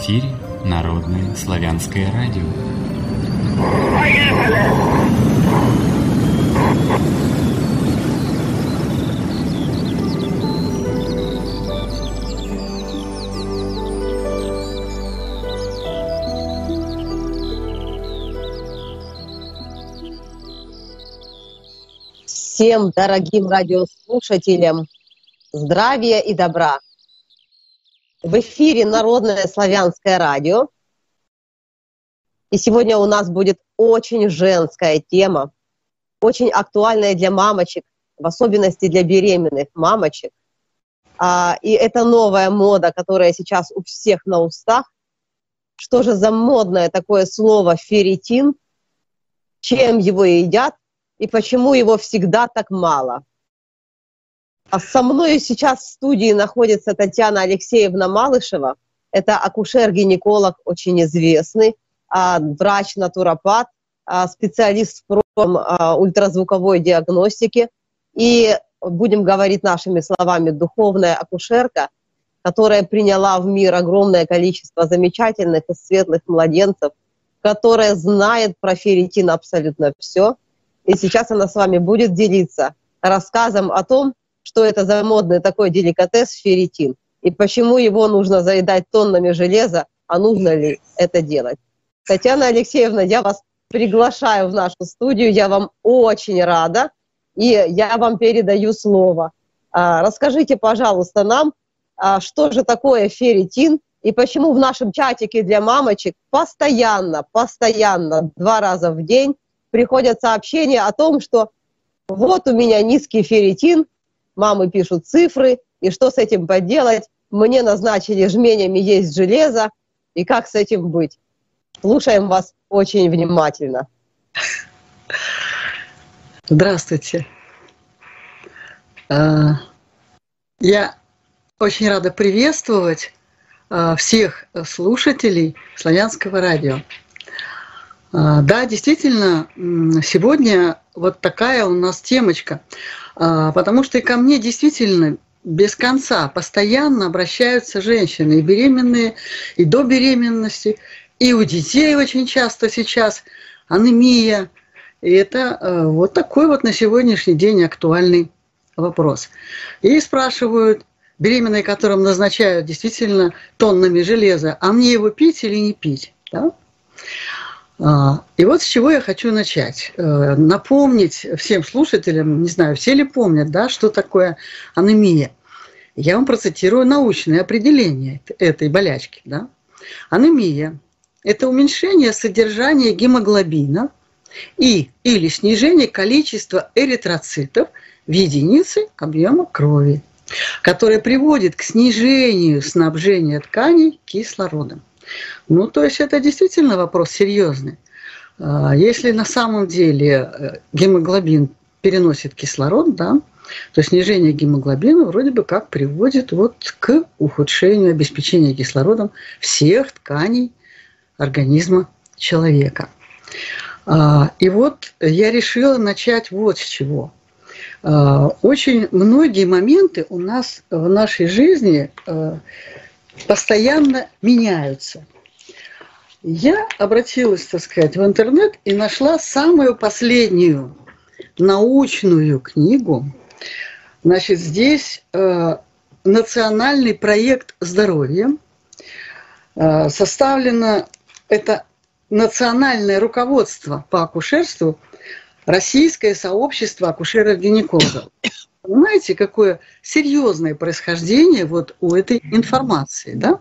эфире Народное славянское радио. Всем дорогим радиослушателям здравия и добра. В эфире Народное славянское радио. И сегодня у нас будет очень женская тема, очень актуальная для мамочек, в особенности для беременных мамочек. И это новая мода, которая сейчас у всех на устах. Что же за модное такое слово ферритин? Чем его едят? И почему его всегда так мало? А со мной сейчас в студии находится Татьяна Алексеевна Малышева. Это акушер-гинеколог, очень известный, врач-натуропат, специалист в ультразвуковой диагностике. И, будем говорить нашими словами, духовная акушерка, которая приняла в мир огромное количество замечательных и светлых младенцев, которая знает про ферритин абсолютно все. И сейчас она с вами будет делиться рассказом о том, что это за модный такой деликатес ферритин, и почему его нужно заедать тоннами железа, а нужно ли это делать. Татьяна Алексеевна, я вас приглашаю в нашу студию, я вам очень рада, и я вам передаю слово. Расскажите, пожалуйста, нам, что же такое ферритин, и почему в нашем чатике для мамочек постоянно, 2 раза в день приходят сообщения о том, что вот у меня низкий ферритин, мамы пишут цифры, и что с этим поделать? Мне назначили жменями есть железо, и как с этим быть? Слушаем вас очень внимательно. Здравствуйте. Я очень рада приветствовать всех слушателей Славянского радио. Да, действительно, сегодня вот такая у нас темочка, потому что и ко мне действительно без конца постоянно обращаются женщины, и беременные, и до беременности, и у детей очень часто сейчас анемия. И это вот такой вот на сегодняшний день актуальный вопрос. И спрашивают беременные, которым назначают действительно тоннами железа, а мне его пить или не пить? Да? И вот с чего я хочу начать. Напомнить всем слушателям, не знаю, все ли помнят, да, что такое анемия. Я вам процитирую научное определение этой болячки. Да. Анемия – это уменьшение содержания гемоглобина или снижение количества эритроцитов в единице объема крови, которое приводит к снижению снабжения тканей кислородом. Ну, то есть это действительно вопрос серьезный. Если на самом деле гемоглобин переносит кислород, да, то снижение гемоглобина вроде бы как приводит вот к ухудшению обеспечения кислородом всех тканей организма человека. И вот я решила начать вот с чего. Очень многие моменты у нас в нашей жизни постоянно меняются. Я обратилась, так сказать, в интернет и нашла самую последнюю научную книгу. Значит, здесь национальный проект здоровья. Составлено это национальное руководство по акушерству, Российское сообщество акушеров-гинекологов. Понимаете, какое серьезное происхождение вот у этой информации, да?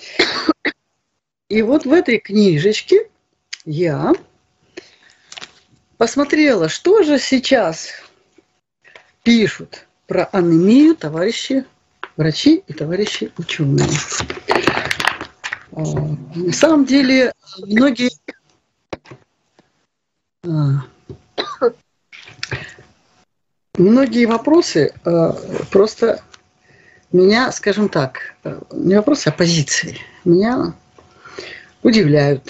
И вот в этой книжечке я посмотрела, что же сейчас пишут про анемию товарищи врачи и товарищи ученые. На самом деле многие вопросы просто меня, скажем так, не вопросы, а позиции, меня удивляют.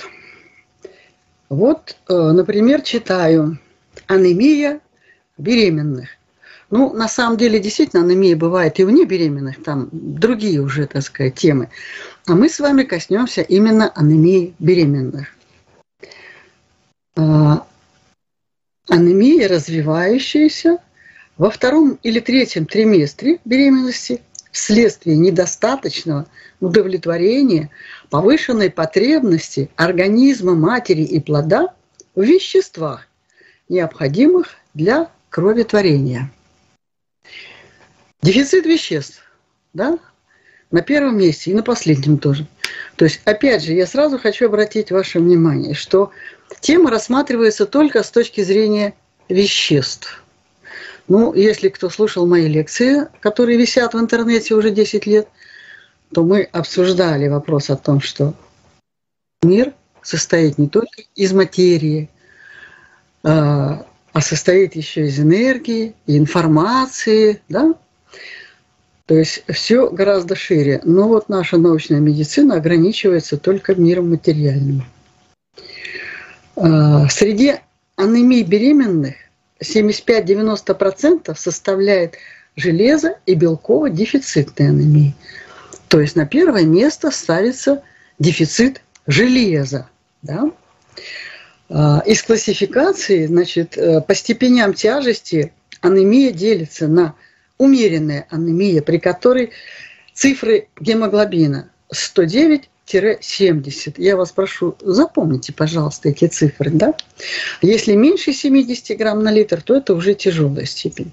Вот, например, читаю «Анемия беременных». Ну, на самом деле, действительно, анемия бывает и у небеременных, там другие уже, так сказать, темы. А мы с вами коснемся именно анемии беременных. Анемия, развивающаяся во втором или третьем триместре беременности вследствие недостаточного удовлетворения повышенной потребности организма матери и плода в веществах, необходимых для кроветворения. Дефицит веществ, да, на первом месте и на последнем тоже. То есть, опять же, я сразу хочу обратить ваше внимание, что тема рассматривается только с точки зрения веществ. Ну, если кто слушал мои лекции, которые висят в интернете уже 10 лет, то мы обсуждали вопрос о том, что мир состоит не только из материи, а состоит еще из энергии, и информации, да? То есть все гораздо шире. Но вот наша научная медицина ограничивается только миром материальным. Среди анемий беременных 75-90% составляет железо- и белково-дефицитные анемии. То есть на первое место ставится дефицит железа. Да? Из классификации, значит, по степеням тяжести анемия делится на умеренная анемия, при которой цифры гемоглобина 109-70. Я вас прошу, запомните, пожалуйста, эти цифры. Да? Если меньше 70 грамм на литр, то это уже тяжелая степень.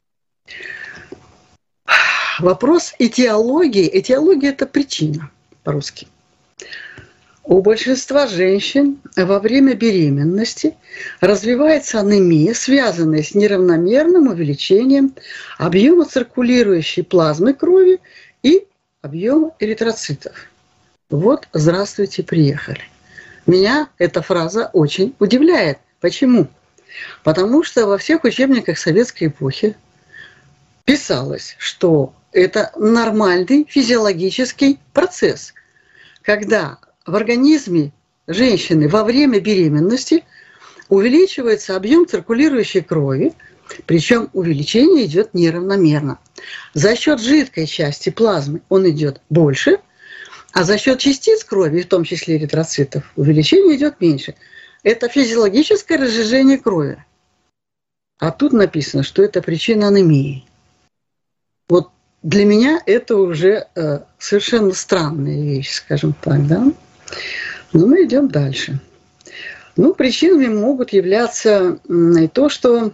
Вопрос этиологии. Этиология – это причина по-русски. У большинства женщин во время беременности развивается анемия, связанная с неравномерным увеличением объема циркулирующей плазмы крови и объема эритроцитов. Вот, здравствуйте, приехали. Меня эта фраза очень удивляет. Почему? Потому что во всех учебниках советской эпохи писалось, что это нормальный физиологический процесс, когда в организме женщины во время беременности увеличивается объем циркулирующей крови, причем увеличение идет неравномерно. За счет жидкой части плазмы он идет больше, а за счет частиц крови, в том числе эритроцитов, увеличение идет меньше. Это физиологическое разжижение крови. А тут написано, что это причина анемии. Вот для меня это уже совершенно странная вещь, скажем так, да? Но мы идем дальше. Ну, причинами могут являться и то, что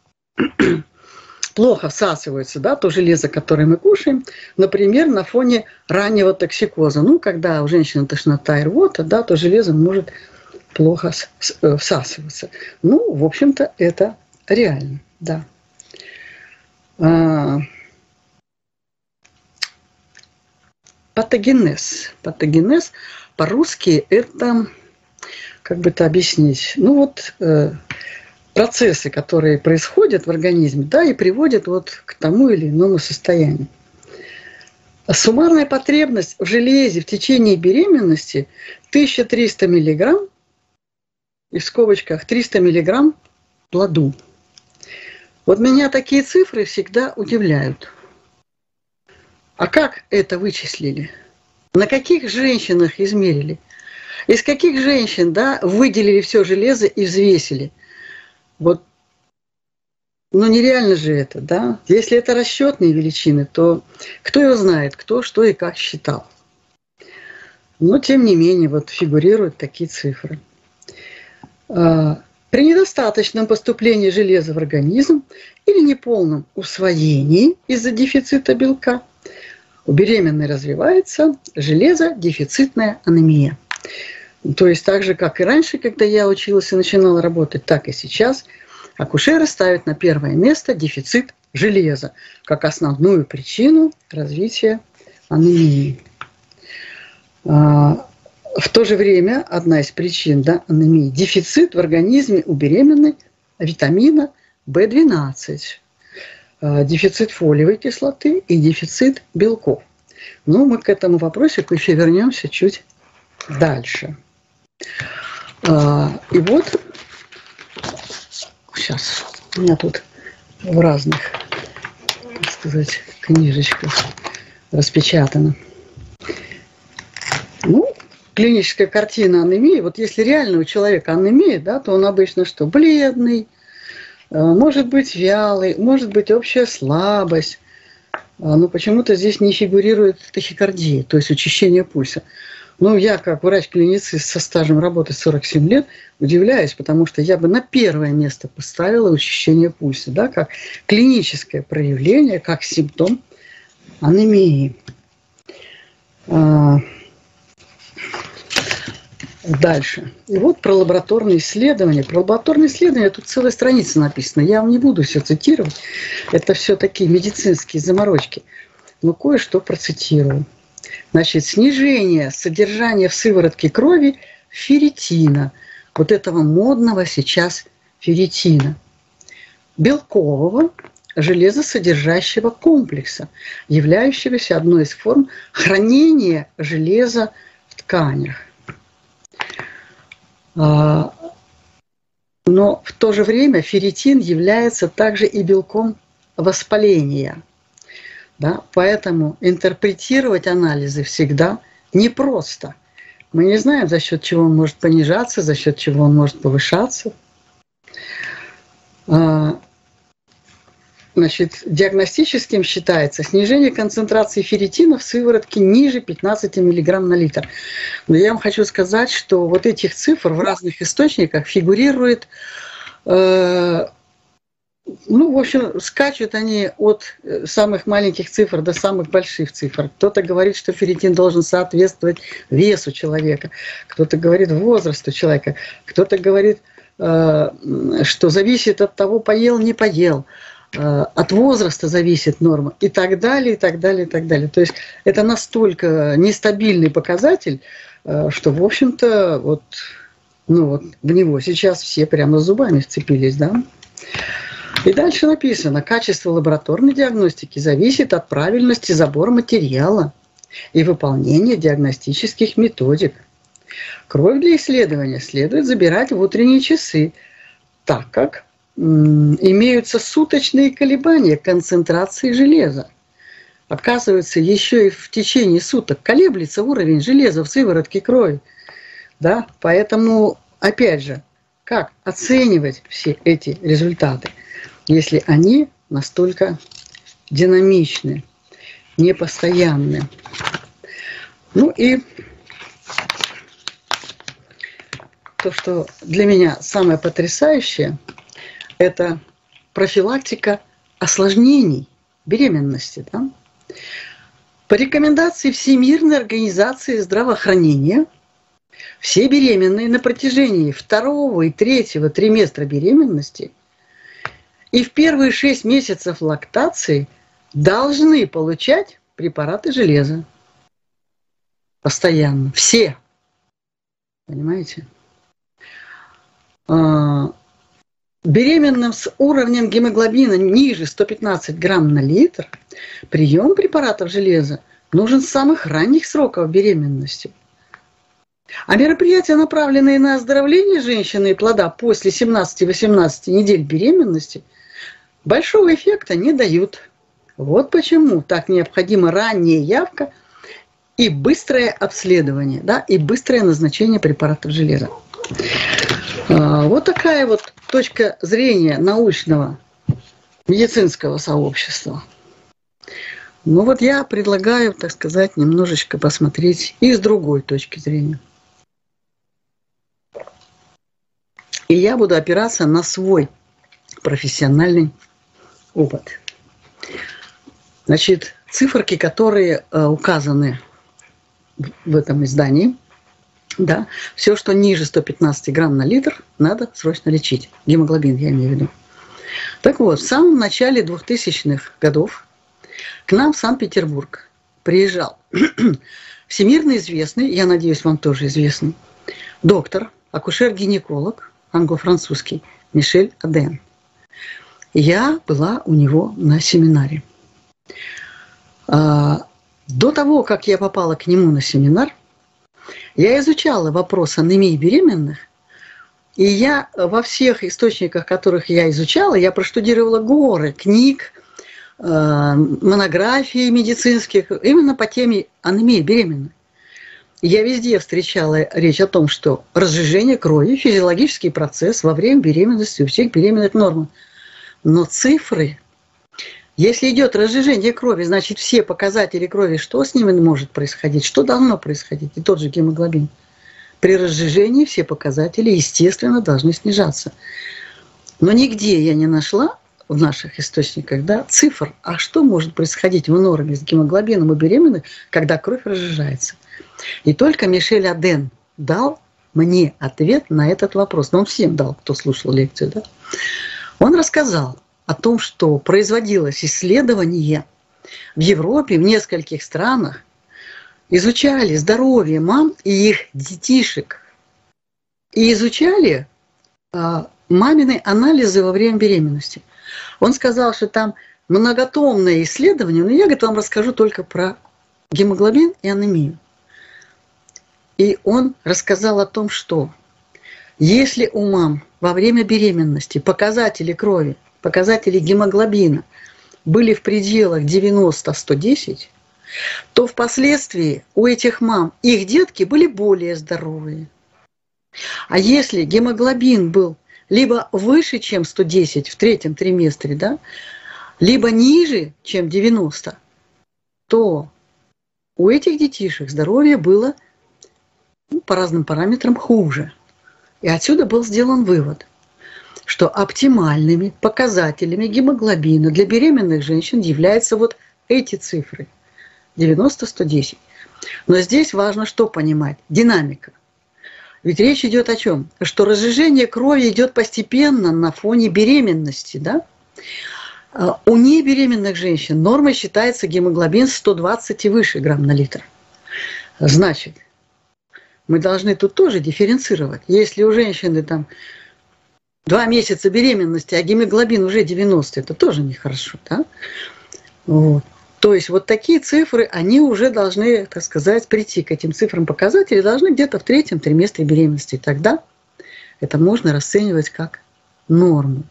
плохо всасывается, да, то железо, которое мы кушаем, например, на фоне раннего токсикоза. Ну, когда у женщины тошнота и рвота, да, то железо может плохо всасываться. Ну, в общем-то, это реально, да. Патогенез. Патогенез по-русски это, как бы это объяснить, ну вот процессы, которые происходят в организме, да, и приводят вот к тому или иному состоянию. Суммарная потребность в железе в течение беременности 1300 мг, и в скобочках 300 мг плоду. Вот меня такие цифры всегда удивляют. А как это вычислили? На каких женщинах измерили? Из каких женщин, да, выделили все железо и взвесили? Вот, ну нереально же это, да? Если это расчетные величины, то кто его знает, кто что и как считал. Но тем не менее, вот фигурируют такие цифры. При недостаточном поступлении железа в организм или неполном усвоении из-за дефицита белка у беременной развивается железодефицитная анемия. То есть так же, как и раньше, когда я училась и начинала работать, так и сейчас акушеры ставят на первое место дефицит железа как основную причину развития анемии. В то же время одна из причин, да, анемии – дефицит в организме у беременной витамина В12. Дефицит фолиевой кислоты и дефицит белков. Но мы к этому вопросику еще вернемся чуть дальше. И вот, сейчас, у меня тут в разных сказать, книжечка распечатана. Ну, клиническая картина анемии. Вот если реально у человека анемия, да, то он обычно что? Бледный, может быть вялый, может быть общая слабость. Но почему-то здесь не фигурирует тахикардия, то есть учащение пульса. Ну, я, как врач-клиницист со стажем работы 47 лет, удивляюсь, потому что я бы на первое место поставила учащение пульса, да, как клиническое проявление, как симптом анемии. Дальше. И вот про лабораторные исследования. Про лабораторные исследования тут целая страница написана. Я вам не буду все цитировать. Это все такие медицинские заморочки. Но кое-что процитирую. Значит, снижение содержания в сыворотке крови ферритина. Вот этого модного сейчас ферритина. Белкового железосодержащего комплекса, являющегося одной из форм хранения железа в тканях. Но в то же время ферритин является также и белком воспаления. Да? Поэтому интерпретировать анализы всегда непросто. Мы не знаем, за счет чего он может понижаться, за счет чего он может повышаться. Значит, диагностическим считается снижение концентрации ферритина в сыворотке ниже 15 мг на литр. Но я вам хочу сказать, что вот этих цифр в разных источниках фигурирует, в общем, скачут они от самых маленьких цифр до самых больших цифр. Кто-то говорит, что ферритин должен соответствовать весу человека, кто-то говорит возрасту человека, кто-то говорит, что зависит от того, поел, не поел. От возраста зависит норма и так далее, и так далее, и так далее. То есть это настолько нестабильный показатель, что, в общем-то, вот в него сейчас все прямо зубами вцепились, да. И дальше написано: качество лабораторной диагностики зависит от правильности забора материала и выполнения диагностических методик. Кровь для исследования следует забирать в утренние часы, так как имеются суточные колебания концентрации железа. Оказывается, еще и в течение суток колеблется уровень железа в сыворотке крови. Да? Поэтому, опять же, как оценивать все эти результаты, если они настолько динамичны, непостоянны? Ну и то, что для меня самое потрясающее, это профилактика осложнений беременности. Да? По рекомендации Всемирной организации здравоохранения, все беременные на протяжении 2 и 3 триместра беременности и в первые 6 месяцев лактации должны получать препараты железа. Постоянно. Все. Понимаете? Беременным с уровнем гемоглобина ниже 115 грамм на литр прием препаратов железа нужен с самых ранних сроков беременности. А мероприятия, направленные на оздоровление женщины и плода после 17-18 недель беременности, большого эффекта не дают. Вот почему так необходима ранняя явка и быстрое обследование, да, и быстрое назначение препаратов железа. Вот такая вот точка зрения научного медицинского сообщества. Ну вот я предлагаю, так сказать, немножечко посмотреть и с другой точки зрения. И я буду опираться на свой профессиональный опыт. Значит, циферки, которые указаны в этом издании, да, все, что ниже 115 грамм на литр, надо срочно лечить. Гемоглобин, я имею в виду. Так вот, в самом начале 2000-х годов к нам в Санкт-Петербург приезжал всемирно известный, я надеюсь, вам тоже известный, доктор, акушер-гинеколог, англо-французский, Мишель Аден. Я была у него на семинаре. До того, как я попала к нему на семинар, я изучала вопрос анемии беременных, и я во всех источниках, которых я изучала, я проштудировала горы книг, монографий медицинских именно по теме анемии беременной. Я везде встречала речь о том, что разжижение крови – физиологический процесс во время беременности у всех беременных норм. Но цифры, если идет разжижение крови, значит все показатели крови, что с ними может происходить, что должно происходить, и тот же гемоглобин. При разжижении все показатели, естественно, должны снижаться. Но нигде я не нашла в наших источниках, да, цифр, а что может происходить в норме с гемоглобином у беременных, когда кровь разжижается. И только Мишель Аден дал мне ответ на этот вопрос. Но он всем дал, кто слушал лекцию. Да? Он рассказал о том, что производилось исследование в Европе, в нескольких странах, изучали здоровье мам и их детишек. И изучали мамины анализы во время беременности. Он сказал, что там многотомное исследование, но я, говорит, вам расскажу только про гемоглобин и анемию. И он рассказал о том, что если у мам во время беременности показатели крови, показатели гемоглобина были в пределах 90-110, то впоследствии у этих мам их детки были более здоровые. А если гемоглобин был либо выше, чем 110 в третьем триместре, да, либо ниже, чем 90, то у этих детишек здоровье было по разным параметрам хуже. И отсюда был сделан вывод, что оптимальными показателями гемоглобина для беременных женщин являются вот эти цифры 90-110. Но здесь важно что понимать? Динамика. Ведь речь идет о чем? Что разжижение крови идет постепенно на фоне беременности. Да? У небеременных женщин нормой считается гемоглобин 120 и выше грамм на литр. Значит, мы должны тут тоже дифференцировать. Если у женщины там 2 месяца беременности, а гемоглобин уже 90, это тоже нехорошо. Да? Вот. То есть вот такие цифры, они уже должны, так сказать, прийти к этим цифрам показателей, должны где-то в третьем триместре беременности. И тогда это можно расценивать как норму.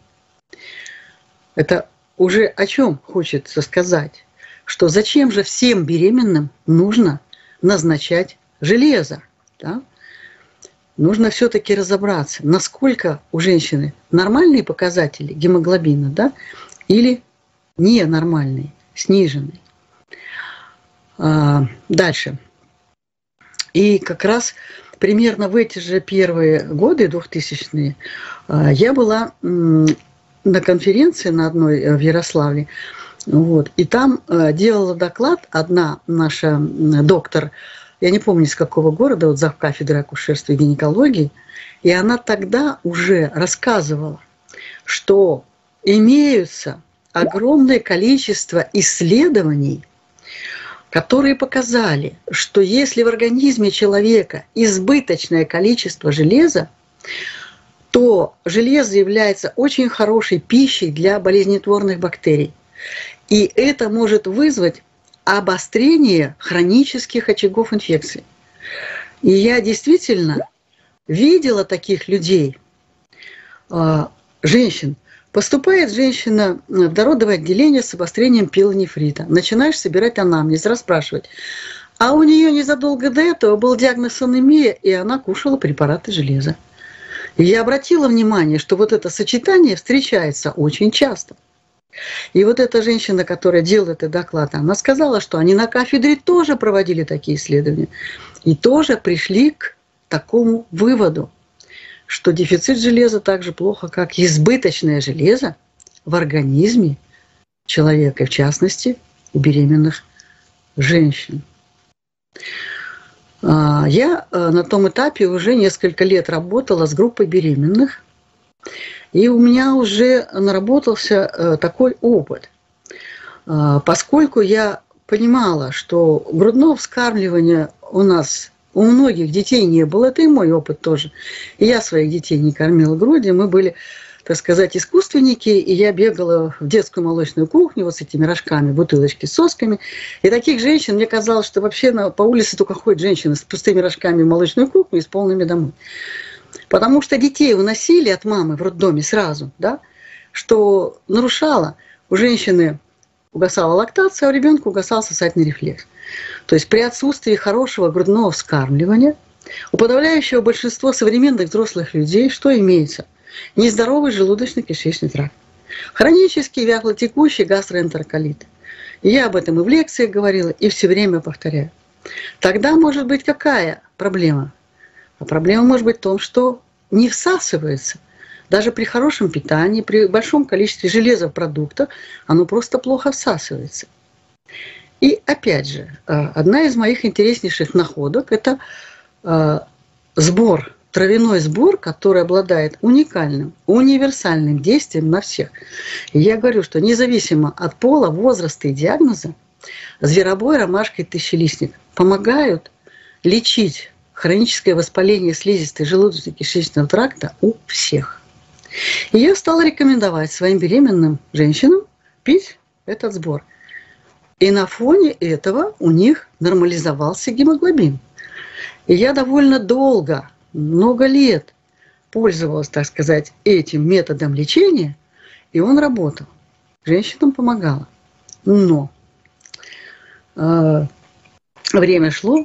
Это уже о чем хочется сказать? Что зачем же всем беременным нужно назначать железо? Да? Нужно все-таки разобраться, насколько у женщины нормальные показатели гемоглобина, да, или ненормальные, сниженные. Дальше. И как раз примерно в эти же первые годы, 2000-е, я была на конференции на одной в Ярославле, вот, и там делала доклад одна наша доктор, я не помню, из какого города, вот завкафедры акушерства и гинекологии, и она тогда уже рассказывала, что имеются огромное количество исследований, которые показали, что если в организме человека избыточное количество железа, то железо является очень хорошей пищей для болезнетворных бактерий. И это может вызвать обострение хронических очагов инфекций. И я действительно видела таких людей, женщин. Поступает женщина в дородовое отделение с обострением пилонефрита. Начинаешь собирать анамнез, расспрашивать. А у нее незадолго до этого был диагноз анемия, и она кушала препараты железа. И я обратила внимание, что вот это сочетание встречается очень часто. И вот эта женщина, которая делала этот доклад, она сказала, что они на кафедре тоже проводили такие исследования. И тоже пришли к такому выводу, что дефицит железа так же плохо, как избыточное железо в организме человека, в частности, у беременных женщин. Я на том этапе уже несколько лет работала с группой беременных, и у меня уже наработался такой опыт, поскольку я понимала, что грудного вскармливания у нас у многих детей не было, это и мой опыт тоже. И я своих детей не кормила грудью, мы были, так сказать, искусственники, и я бегала в детскую молочную кухню вот с этими рожками, бутылочки с сосками. И таких женщин, мне казалось, что вообще по улице только ходят женщины с пустыми рожками в молочную кухню и с полными домой. Потому что детей уносили от мамы в роддоме сразу, да, что нарушало у женщины угасала лактация, а у ребенка угасал сосательный рефлекс. То есть при отсутствии хорошего грудного вскармливания у подавляющего большинства современных взрослых людей что имеется? Нездоровый желудочно-кишечный тракт, хронический вялотекущий гастроэнтероколит. И я об этом и в лекциях говорила, и все время повторяю. Тогда может быть какая проблема? А проблема может быть в том, что не всасывается. Даже при хорошем питании, при большом количестве железа в продуктах, оно просто плохо всасывается. И опять же, одна из моих интереснейших находок – это сбор, травяной сбор, который обладает уникальным, универсальным действием на всех. И я говорю, что независимо от пола, возраста и диагноза, зверобой, ромашка и тысячелистник помогают лечить хроническое воспаление слизистой желудочно-кишечного тракта у всех. И я стала рекомендовать своим беременным женщинам пить этот сбор. И на фоне этого у них нормализовался гемоглобин. И я довольно долго, много лет пользовалась, так сказать, этим методом лечения, и он работал. Женщинам помогало. Но время шло,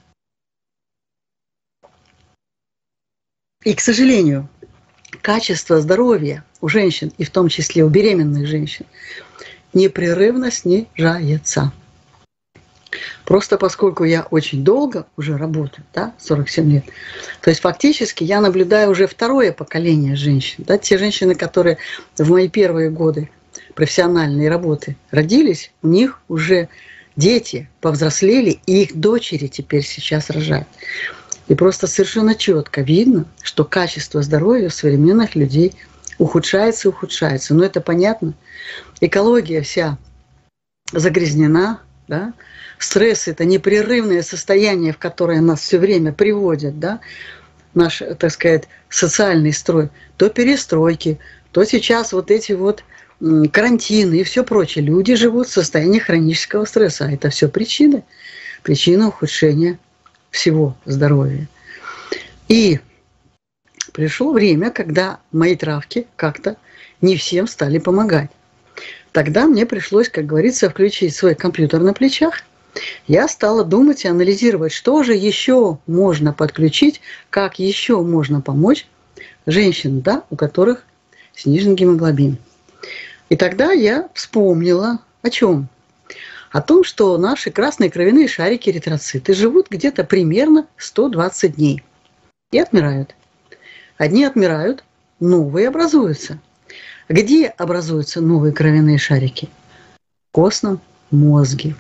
и, к сожалению, качество здоровья у женщин, и в том числе у беременных женщин, непрерывно снижается. Просто поскольку я очень долго уже работаю, да, 47 лет, то есть фактически я наблюдаю уже второе поколение женщин. Да, те женщины, которые в мои первые годы профессиональной работы родились, у них уже дети повзрослели, и их дочери теперь сейчас рожают. И просто совершенно четко видно, что качество здоровья у современных людей ухудшается и ухудшается. Но это понятно. Экология вся загрязнена. Да? Стресс – это непрерывное состояние, в которое нас все время приводят. Да? Наш, так сказать, социальный строй. То перестройки, то сейчас вот эти вот карантины и все прочее. Люди живут в состоянии хронического стресса. А это все причины. Причина ухудшения всего здоровья. И пришло время, когда мои травки как-то не всем стали помогать. Тогда мне пришлось, как говорится, включить свой компьютер на плечах. Я стала думать и анализировать, что же еще можно подключить, как еще можно помочь женщинам, да, у которых снижен гемоглобин. И тогда я вспомнила о чем? О том, что наши красные кровяные шарики, эритроциты, живут где-то примерно 120 дней и отмирают. Одни отмирают, новые образуются. Где образуются новые кровяные шарики? В костном мозге.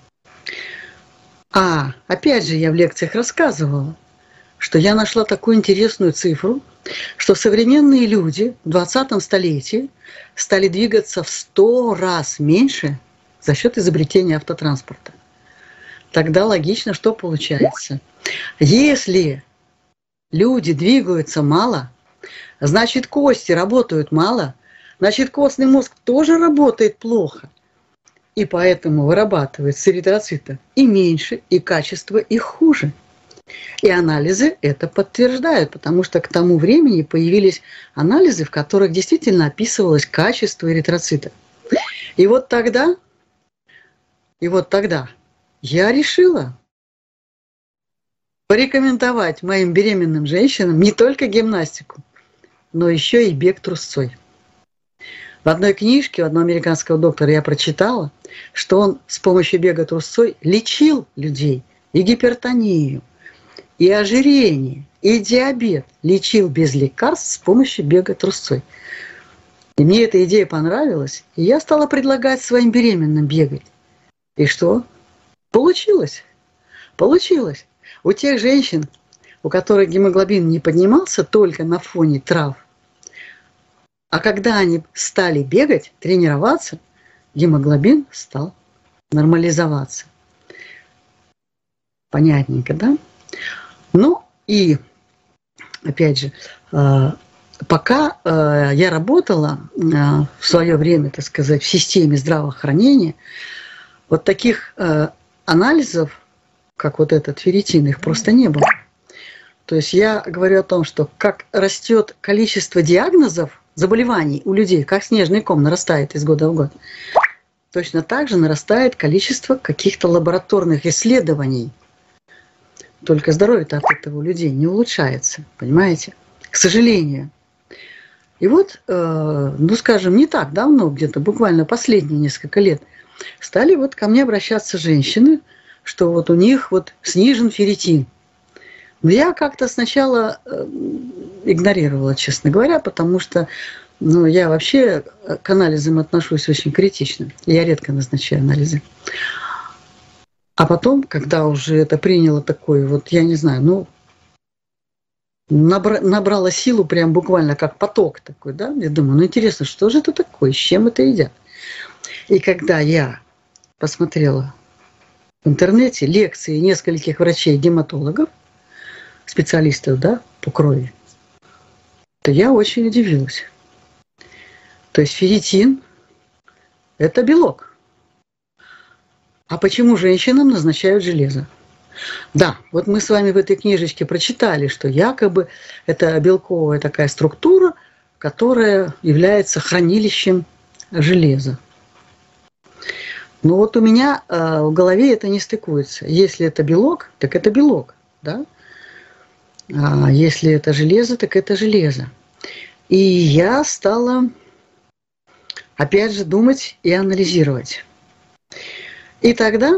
А опять же, я в лекциях рассказывала, что я нашла такую интересную цифру, что современные люди в 20-м столетии стали двигаться в 100 раз меньше за счет изобретения автотранспорта. Тогда логично, что получается. Если люди двигаются мало, значит кости работают мало, значит костный мозг тоже работает плохо. И поэтому вырабатывается эритроцитов и меньше, и качество их хуже. И анализы это подтверждают, потому что к тому времени появились анализы, в которых действительно описывалось качество эритроцитов. И вот тогда я решила порекомендовать моим беременным женщинам не только гимнастику, но еще и бег трусцой. В одной книжке у одного американского доктора я прочитала, что он с помощью бега трусцой лечил людей и гипертонию, и ожирение, и диабет. Лечил без лекарств с помощью бега трусцой. И мне эта идея понравилась, и я стала предлагать своим беременным бегать. И что? Получилось. Получилось. У тех женщин, у которых гемоглобин не поднимался только на фоне трав, а когда они стали бегать, тренироваться, гемоглобин стал нормализоваться. Понятненько, да? Ну и, опять же, пока я работала в свое время, так сказать, в системе здравоохранения, вот таких анализов, как вот этот ферритин, их просто не было. То есть я говорю о том, что как растет количество диагнозов, заболеваний у людей, как снежный ком нарастает из года в год, точно так же нарастает количество каких-то лабораторных исследований. Только здоровье-то от этого у людей не улучшается, понимаете? К сожалению. И вот, ну скажем, не так давно, где-то буквально последние несколько лет, стали вот ко мне обращаться женщины, что вот у них вот снижен ферритин. Но я как-то сначала игнорировала, честно говоря, потому что ну, я вообще к анализам отношусь очень критично. Я редко назначаю анализы. А потом, когда уже это приняло такой, вот я не знаю, ну, набрала силу прям буквально как поток такой, да, я думаю, ну интересно, что же это такое, с чем это едят? И когда я посмотрела в интернете лекции нескольких врачей-гематологов, специалистов, да, по крови, то я очень удивилась. То есть ферритин – это белок. А почему женщинам назначают железо? Да, вот мы с вами в этой книжечке прочитали, что якобы это белковая такая структура, которая является хранилищем железа. Но вот у меня в голове это не стыкуется. Если это белок, так это белок, да? А если это железо, так это железо. И я стала, опять же, думать и анализировать. И тогда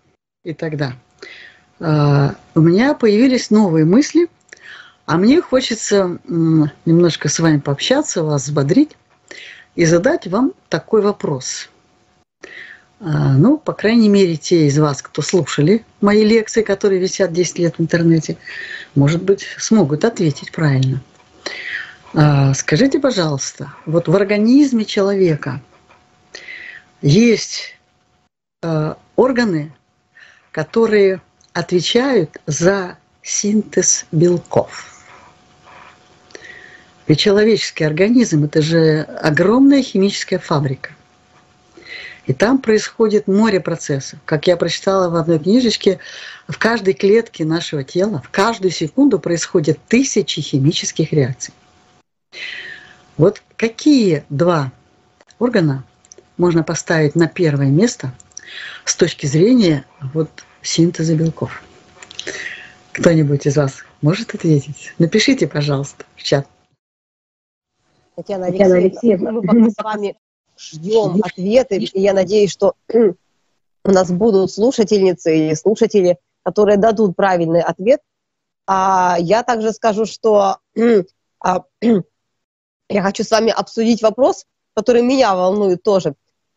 у меня появились новые мысли, а мне хочется немножко с вами пообщаться, вас взбодрить и задать вам такой вопрос. Ну, по крайней мере, те из вас, кто слушали мои лекции, которые висят 10 лет в интернете, может быть, смогут ответить правильно. Скажите, пожалуйста, вот в организме человека есть органы, которые отвечают за синтез белков. Ведь человеческий организм – это же огромная химическая фабрика. И там происходит море процессов. Как я прочитала в одной книжечке, в каждой клетке нашего тела, в каждую секунду происходят тысячи химических реакций. Вот какие два органа можно поставить на первое место с точки зрения вот синтеза белков? Кто-нибудь из вас может ответить? Напишите, пожалуйста, в чат. Татьяна Алексеевна, мы пока с вами ждем ответы, и я надеюсь, что у нас будут слушательницы и слушатели, которые дадут правильный ответ. А я также скажу, что я хочу с вами обсудить вопрос, который меня волнует тоже,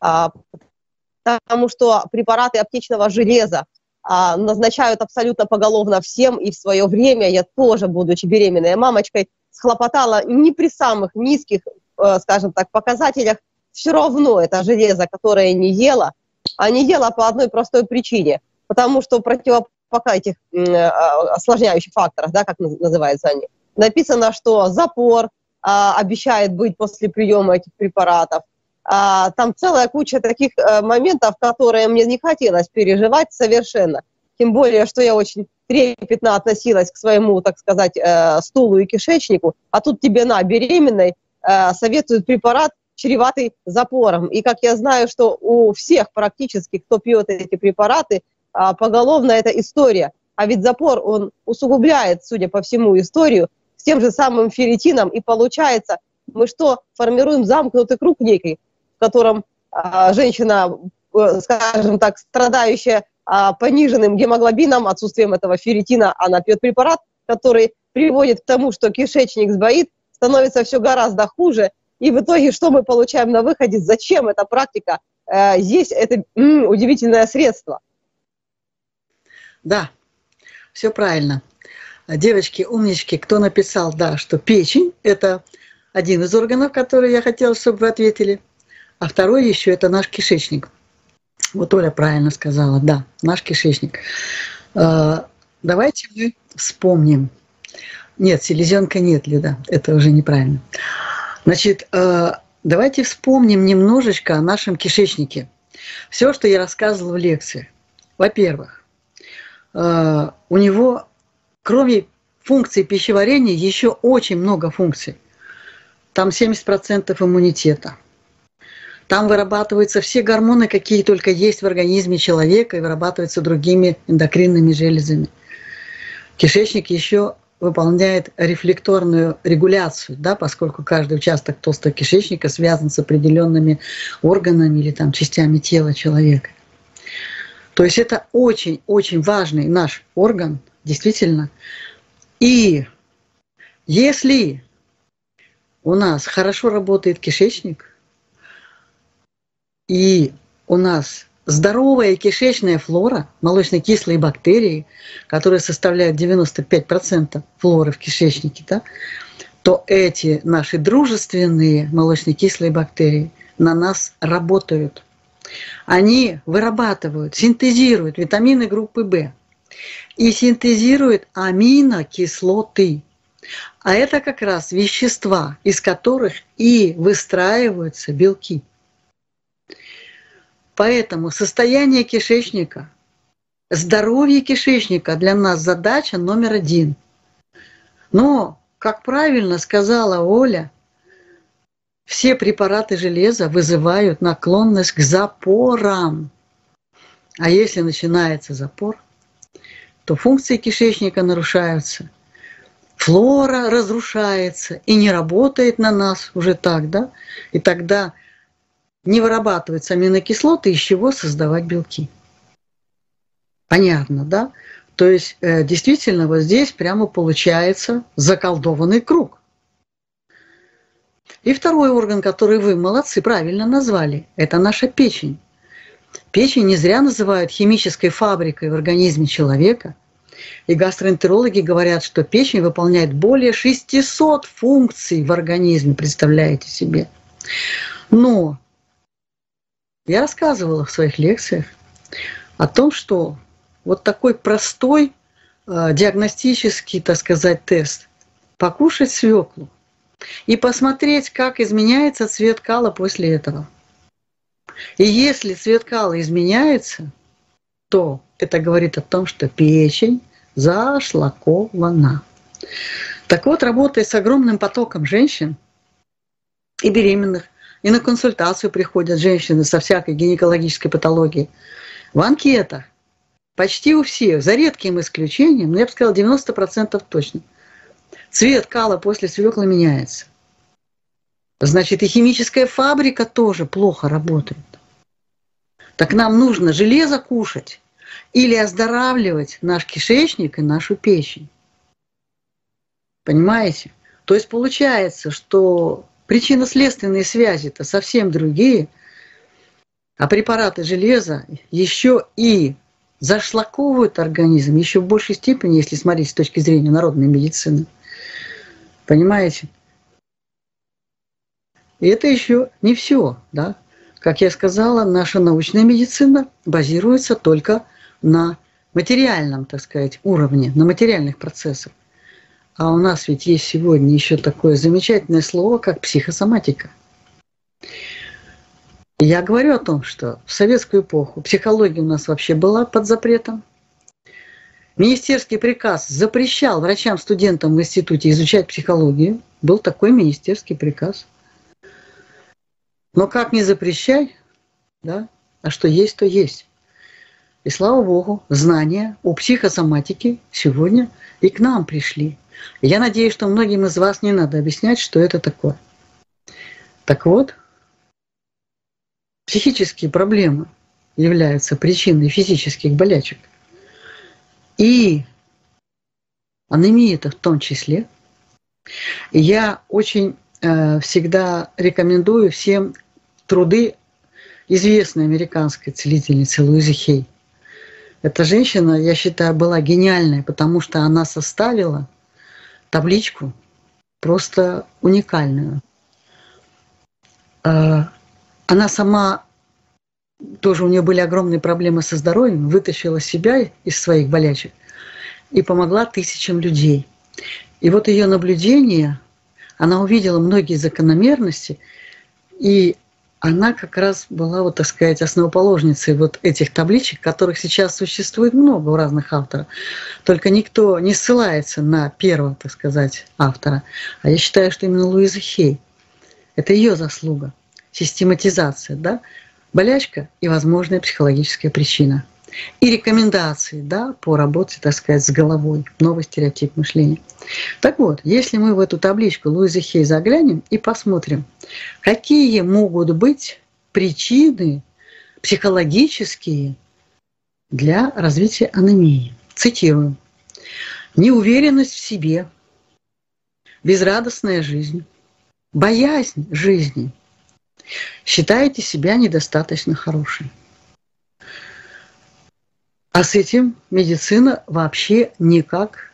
потому что препараты аптечного железа назначают абсолютно поголовно всем, и в свое время я тоже, будучи беременной мамочкой, схлопотала не при самых низких, скажем так, показателях, все равно это железо, которое не ела, а не ела по одной простой причине, потому что пока этих осложняющих факторов, да, как называются они, написано, что запор обещает быть после приема этих препаратов. Там целая куча таких моментов, которые мне не хотелось переживать совершенно. Тем более, что я очень трепетно относилась к своему, так сказать, стулу и кишечнику, а тут тебе беременной советуют препарат, чреватый запором. И как я знаю, что у всех практически, кто пьет эти препараты, поголовно это история. А ведь запор, он усугубляет, судя по всему, историю с тем же самым ферритином. И получается, мы что, формируем замкнутый круг некий, в котором женщина, скажем так, страдающая пониженным гемоглобином, отсутствием этого ферритина, она пьет препарат, который приводит к тому, что кишечник сбоит, становится все гораздо хуже. И в итоге что мы получаем на выходе? Зачем эта практика? Здесь это удивительное средство. Да, все правильно. Девочки, умнички, кто написал, да, что печень – это один из органов, которые я хотела, чтобы вы ответили. А второй еще – это наш кишечник. Вот Оля правильно сказала, да, наш кишечник. Давайте мы вспомним. Нет, селезенка нет, Лида, это уже неправильно. Значит, давайте вспомним немножечко о нашем кишечнике. Все, что я рассказывала в лекции. Во-первых, у него, кроме функций пищеварения, еще очень много функций. Там 70% иммунитета. Там вырабатываются все гормоны, какие только есть в организме человека, и вырабатываются другими эндокринными железами. Кишечник еще выполняет рефлекторную регуляцию, да, поскольку каждый участок толстого кишечника связан с определенными органами или там, частями тела человека. То есть это очень-очень важный наш орган, действительно. И если у нас хорошо работает кишечник, и у нас здоровая кишечная флора, молочно-кислые бактерии, которые составляют 95% флоры в кишечнике, да, то эти наши дружественные молочно-кислые бактерии на нас работают. Они вырабатывают, синтезируют витамины группы В и синтезируют аминокислоты. А это как раз вещества, из которых и выстраиваются белки. Поэтому состояние кишечника, здоровье кишечника для нас задача номер один. Но, как правильно сказала Оля, все препараты железа вызывают наклонность к запорам. А если начинается запор, то функции кишечника нарушаются, флора разрушается и не работает на нас уже так, да? И тогда не вырабатываются аминокислоты, из чего создавать белки. Понятно, да? То есть действительно вот здесь прямо получается заколдованный круг. И второй орган, который вы, молодцы, правильно назвали, это наша печень. Печень не зря называют химической фабрикой в организме человека. И гастроэнтерологи говорят, что печень выполняет более 600 функций в организме, представляете себе. Но я рассказывала в своих лекциях о том, что вот такой простой диагностический, так сказать, тест – покушать свеклу и посмотреть, как изменяется цвет кала после этого. И если цвет кала изменяется, то это говорит о том, что печень зашлакована. Так вот, работая с огромным потоком женщин и беременных, и на консультацию приходят женщины со всякой гинекологической патологией, в анкетах почти у всех, за редким исключением, но я бы сказала 90% точно, цвет кала после свеклы меняется. Значит, и химическая фабрика тоже плохо работает. Так нам нужно железо кушать или оздоравливать наш кишечник и нашу печень. Понимаете? То есть получается, что причинно-следственные связи-то совсем другие, а препараты железа еще и зашлаковывают организм еще в большей степени, если смотреть с точки зрения народной медицины. Понимаете? И это еще не все, да? Как я сказала, наша научная медицина базируется только на материальном, так сказать, уровне, на материальных процессах. А у нас ведь есть сегодня еще такое замечательное слово, как психосоматика. И я говорю о том, что в советскую эпоху психология у нас вообще была под запретом. Министерский приказ запрещал врачам-студентам в институте изучать психологию. Был такой министерский приказ. Но как не запрещай, да? А что есть, то есть. И слава богу, знания о психосоматике сегодня и к нам пришли. И я надеюсь, что многим из вас не надо объяснять, что это такое. Так вот, психические проблемы являются причиной физических болячек. И анемия-то в том числе. И я очень всегда рекомендую всем труды известной американской целительницы Луизы Хей. Эта женщина, я считаю, была гениальной, потому что она составила табличку просто уникальную. Она сама, тоже у нее были огромные проблемы со здоровьем, вытащила себя из своих болячек и помогла тысячам людей. И вот ее наблюдения, она увидела многие закономерности, и она как раз была, вот, так сказать, основоположницей вот этих табличек, которых сейчас существует много у разных авторов. Только никто не ссылается на первого, так сказать, автора. А я считаю, что именно Луиза Хей. Это ее заслуга. систематизация, да, болячка и возможная психологическая причина. И рекомендации, да, по работе, так сказать, с головой, новый стереотип мышления. Так вот, если мы в эту табличку Луизы Хей заглянем и посмотрим, какие могут быть причины психологические для развития анемии. Цитирую. Неуверенность в себе, безрадостная жизнь, боязнь жизни. Считаете себя недостаточно хорошей. А с этим медицина вообще никак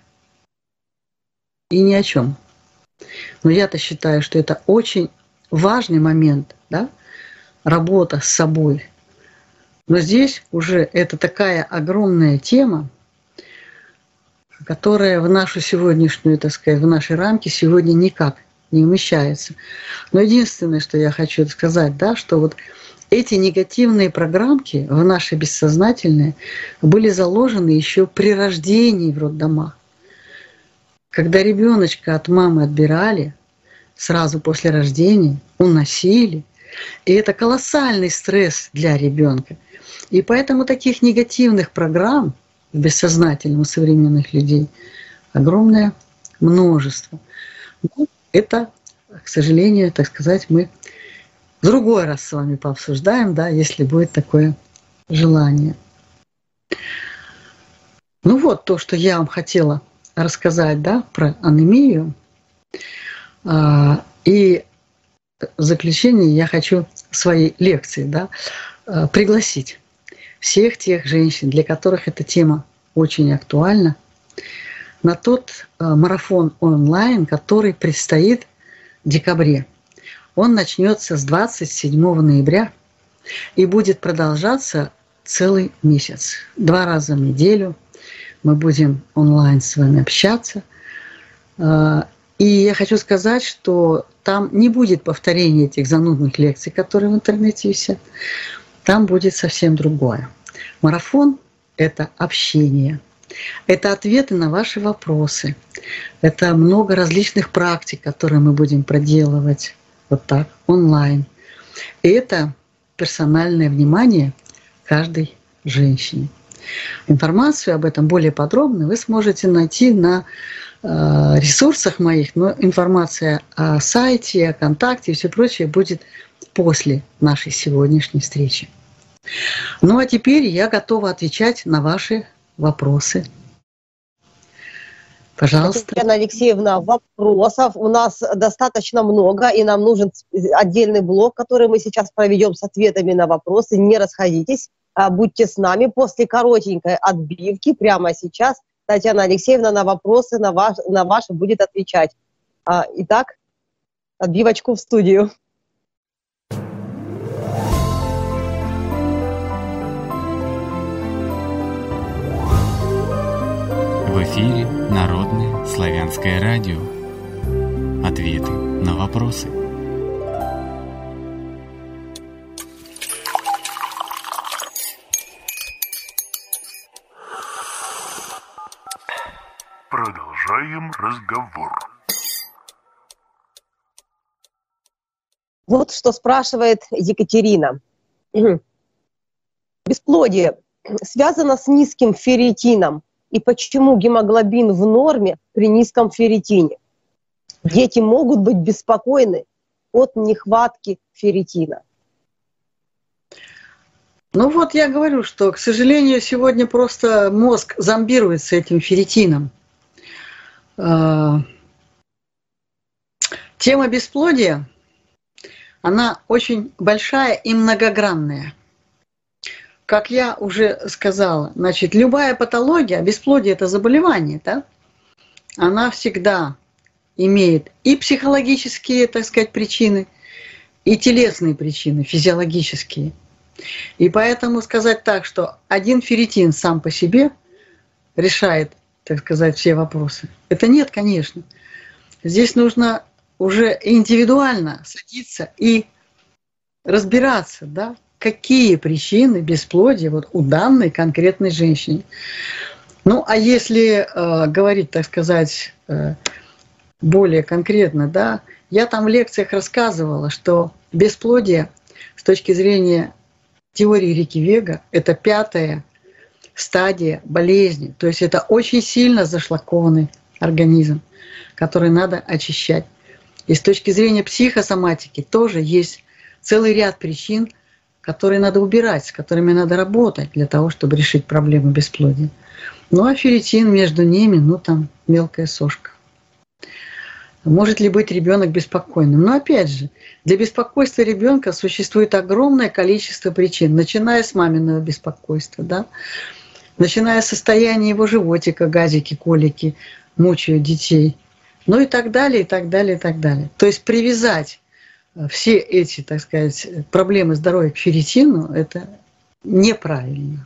и ни о чем. Но я-то считаю, что это очень важный момент, да? Работа с собой. Но здесь уже это такая огромная тема, которая в нашу сегодняшнюю, так сказать, в наши рамки сегодня никак не умещается. Но единственное, что я хочу сказать, да, что вот эти негативные программки в наше бессознательное были заложены еще при рождении в роддомах. Когда ребеночка от мамы отбирали, сразу после рождения, уносили, и это колоссальный стресс для ребенка. И поэтому таких негативных программ в бессознательном у современных людей огромное множество. Это, к сожалению, так сказать, мы в другой раз с вами пообсуждаем, да, если будет такое желание. Ну вот то, что я вам хотела рассказать, да, про анемию. И в заключение я хочу в своей лекции, да, пригласить всех тех женщин, для которых эта тема очень актуальна, на тот марафон онлайн, который предстоит в декабре. Он начнется с 27 ноября и будет продолжаться целый месяц. 2 раза в неделю мы будем онлайн с вами общаться. И я хочу сказать, что там не будет повторения этих занудных лекций, которые в интернете висят. Там будет совсем другое. Марафон – это общение. Это ответы на ваши вопросы. Это много различных практик, которые мы будем проделывать вот так, онлайн. И это персональное внимание каждой женщине. Информацию об этом более подробно вы сможете найти на ресурсах моих, но информация о сайте, о контакте и все прочее будет после нашей сегодняшней встречи. Ну а теперь я готова отвечать на ваши вопросы. Пожалуйста. Татьяна Алексеевна, вопросов у нас достаточно много, и нам нужен отдельный блок, который мы сейчас проведем с ответами на вопросы. Не расходитесь, будьте с нами. После коротенькой отбивки прямо сейчас Татьяна Алексеевна на вопросы, на ваши будет отвечать. Итак, отбивочку в студию. В эфире Народное славянское радио. Ответы на вопросы. Продолжаем разговор. Вот что спрашивает Екатерина. Бесплодие связано с низким ферритином. И почему гемоглобин в норме при низком ферритине? Дети могут быть беспокойны от нехватки ферритина. Ну вот я говорю, что, к сожалению, сегодня просто мозг зомбируется этим ферритином. Тема бесплодия, она очень большая и многогранная. Как я уже сказала, значит, любая патология, бесплодие – это заболевание, да? Она всегда имеет и психологические, так сказать, причины, и телесные причины, физиологические. И поэтому сказать так, что один ферритин сам по себе решает, так сказать, все вопросы. Это нет, конечно. Здесь нужно уже индивидуально садиться и разбираться, да, какие причины бесплодия вот у данной конкретной женщины. Ну, а если говорить, так сказать, более конкретно, да, я там в лекциях рассказывала, что Бесплодие с точки зрения теории Рикки-Вега – это 5-я стадия болезни. То есть это очень сильно зашлакованный организм, который надо очищать. И с точки зрения психосоматики тоже есть целый ряд причин, которые надо убирать, с которыми надо работать для того, чтобы решить проблему бесплодия. Ну а ферритин между ними, ну там мелкая сошка. Может ли быть ребенок беспокойным? Но опять же, для беспокойства ребенка существует огромное количество причин, начиная с маминого беспокойства, да? Начиная с состояния его животика, газики, колики мучают детей, ну и так далее, и так далее, и так далее. То есть привязать все эти, так сказать, проблемы здоровья к ферритину – это неправильно.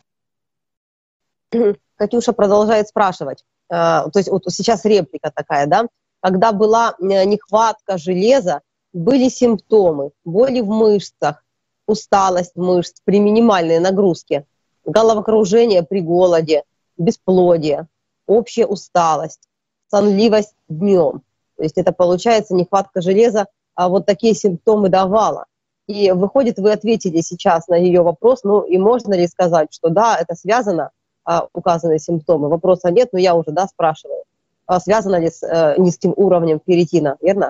Катюша продолжает спрашивать. То есть вот сейчас реплика такая, да? Когда была нехватка железа, были симптомы, боли в мышцах, усталость мышц при минимальной нагрузке, головокружение при голоде, бесплодие, общая усталость, сонливость днем. То есть это получается нехватка железа, а вот такие симптомы давала. И выходит, вы ответили сейчас на ее вопрос, ну и можно ли сказать, что да, это связано, указанные симптомы? Вопроса нет, но я уже, да, спрашиваю. Связано ли с низким уровнем ферритина, верно?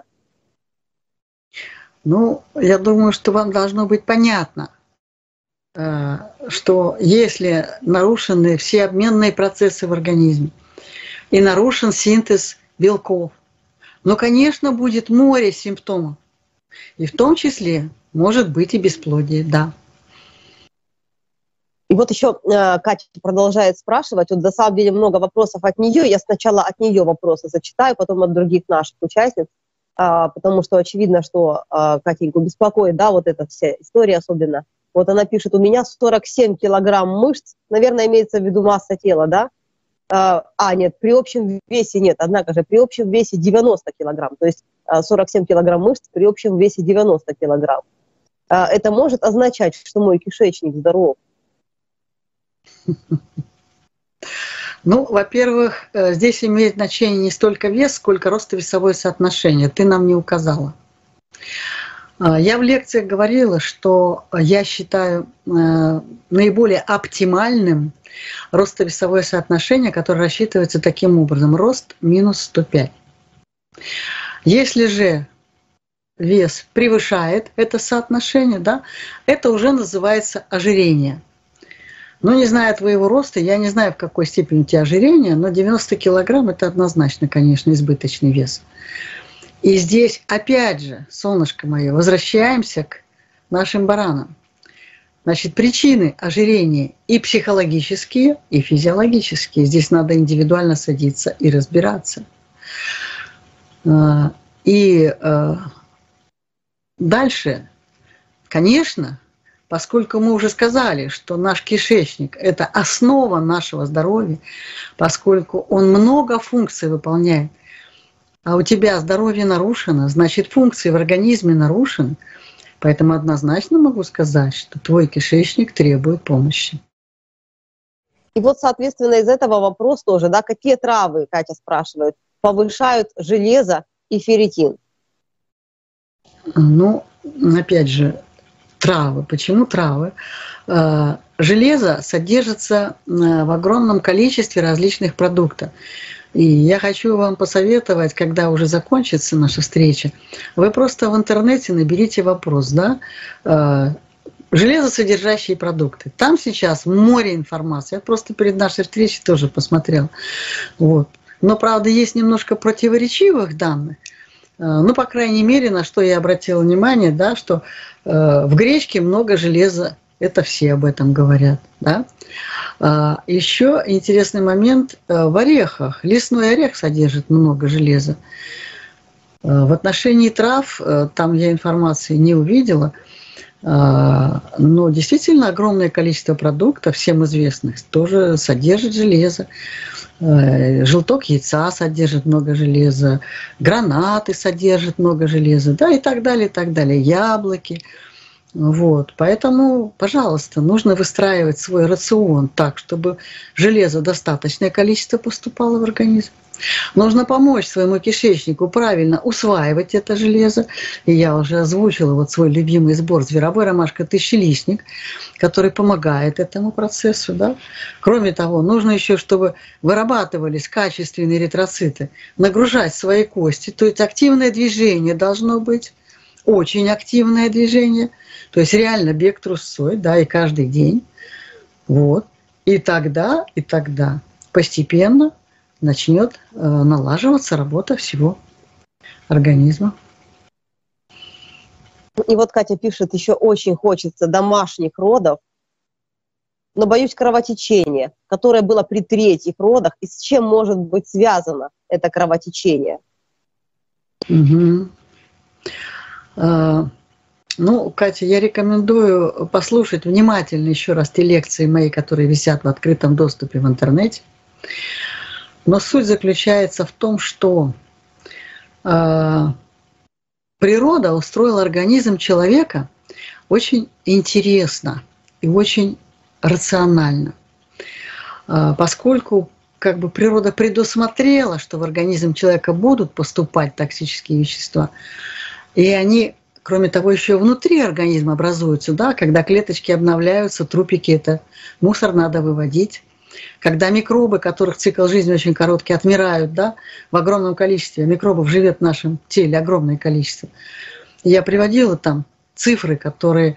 Ну, я думаю, что вам должно быть понятно, что если нарушены все обменные процессы в организме и нарушен синтез белков, ну, конечно, будет море симптомов. И в том числе может быть и бесплодие, да. И вот еще Катя продолжает спрашивать, вот на самом деле много вопросов от нее, я сначала от нее вопросы зачитаю, потом от других наших участниц, потому что очевидно, что Катеньку беспокоит, да, вот эта вся история особенно. Вот она пишет, у меня 47 килограмм мышц, наверное, имеется в виду масса тела, да? Нет, при общем весе нет, однако же при общем весе 90 килограмм, то есть 47 килограмм мышц при общем весе 90 килограмм. Это может означать, что мой кишечник здоров? Ну, во-первых, здесь имеет значение не столько вес, сколько ростово-весовое соотношение. Ты нам не указала. Я в лекциях говорила, что я считаю наиболее оптимальным ростово-весовое соотношение, которое рассчитывается таким образом. Рост минус 105. Если же вес превышает это соотношение, да, это уже называется ожирение. Ну, не зная твоего роста, я не знаю, в какой степени у тебя ожирение, но 90 килограмм – это однозначно, конечно, избыточный вес. И здесь, опять же, солнышко мое, возвращаемся к нашим баранам. Значит, причины ожирения и психологические, и физиологические. Здесь надо индивидуально садиться и разбираться. И дальше, конечно, поскольку мы уже сказали, что наш кишечник – это основа нашего здоровья, поскольку он много функций выполняет, а у тебя здоровье нарушено, значит, функции в организме нарушены, поэтому однозначно могу сказать, что твой кишечник требует помощи. И вот, соответственно, из этого вопрос тоже, да, какие травы, Катя спрашивает, повышают железо и ферритин? Ну, опять же, травы. Почему травы? Железо содержится в огромном количестве различных продуктов. И я хочу вам посоветовать, когда уже закончится наша встреча, вы просто в интернете наберите вопрос, да, железосодержащие продукты. Там сейчас море информации. Я просто перед нашей встречей тоже посмотрел. Вот. Но, правда, есть немножко противоречивых данных. Ну, по крайней мере, на что я обратила внимание, да, что в гречке много железа. Это все об этом говорят. Да? Еще интересный момент. В орехах. Лесной орех содержит много железа. В отношении трав, там я информации не увидела, но действительно огромное количество продуктов, всем известных, тоже содержит железо. Желток яйца содержит много железа, гранаты содержат много железа, да, и так далее, яблоки. Вот. Поэтому, пожалуйста, нужно выстраивать свой рацион так, чтобы железа достаточное количество поступало в организм. Нужно помочь своему кишечнику правильно усваивать это железо. И я уже озвучила вот свой любимый сбор «Зверобой ромашка тысячелистник», который помогает этому процессу. Да? Кроме того, нужно еще, чтобы вырабатывались качественные эритроциты, нагружать свои кости. То есть активное движение должно быть, очень активное движение. То есть реально бег трусцой, да, и каждый день. Вот. И тогда постепенно начнет налаживаться работа всего организма. И вот Катя пишет, еще очень хочется домашних родов, но боюсь кровотечения, которое было при третьих родах, и с чем может быть связано это кровотечение? Угу. Ну, Катя, я рекомендую послушать внимательно еще раз те лекции мои, которые висят в открытом доступе в интернете. Но суть заключается в том, что природа устроила организм человека очень интересно и очень рационально, поскольку как бы природа предусмотрела, что в организм человека будут поступать токсические вещества, и они, кроме того, еще внутри организма образуются, да, когда клеточки обновляются, трупики, это мусор надо выводить. Когда микробы, которых цикл жизни очень короткий, отмирают, да, в огромном количестве, микробов живет в нашем теле огромное количество. Я приводила там цифры, которые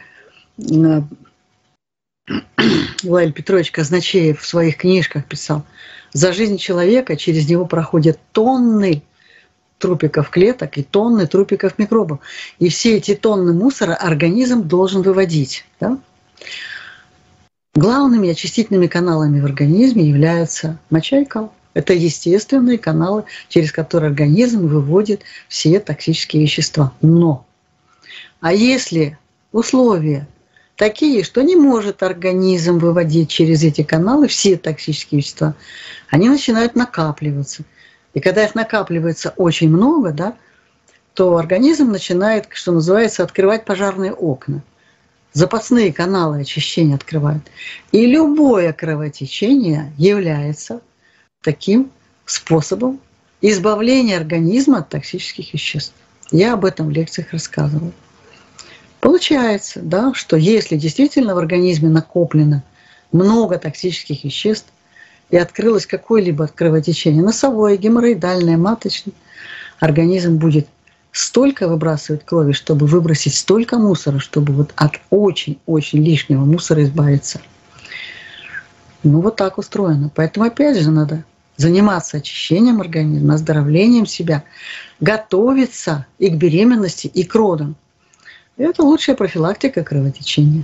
Владимир Петрович Казначеев в своих книжках писал. За жизнь человека через него проходят тонны трупиков клеток и тонны трупиков микробов. И все эти тонны мусора организм должен выводить. Да? Главными очистительными каналами в организме являются моча и кал. Это естественные каналы, через которые организм выводит все токсические вещества. Но, а если условия такие, что не может организм выводить через эти каналы все токсические вещества, они начинают накапливаться. И когда их накапливается очень много, да, то организм начинает, что называется, открывать пожарные окна. Запасные каналы очищения открывают. И любое кровотечение является таким способом избавления организма от токсических веществ. Я об этом в лекциях рассказывала. Получается, да, что если действительно в организме накоплено много токсических веществ и открылось какое-либо кровотечение, носовое, геморроидальное, маточное, организм будет столько выбрасывать крови, чтобы выбросить столько мусора, чтобы вот от очень-очень лишнего мусора избавиться. Ну, вот так устроено. Поэтому, опять же, надо заниматься очищением организма, оздоровлением себя, готовиться и к беременности, и к родам. И это лучшая профилактика кровотечения.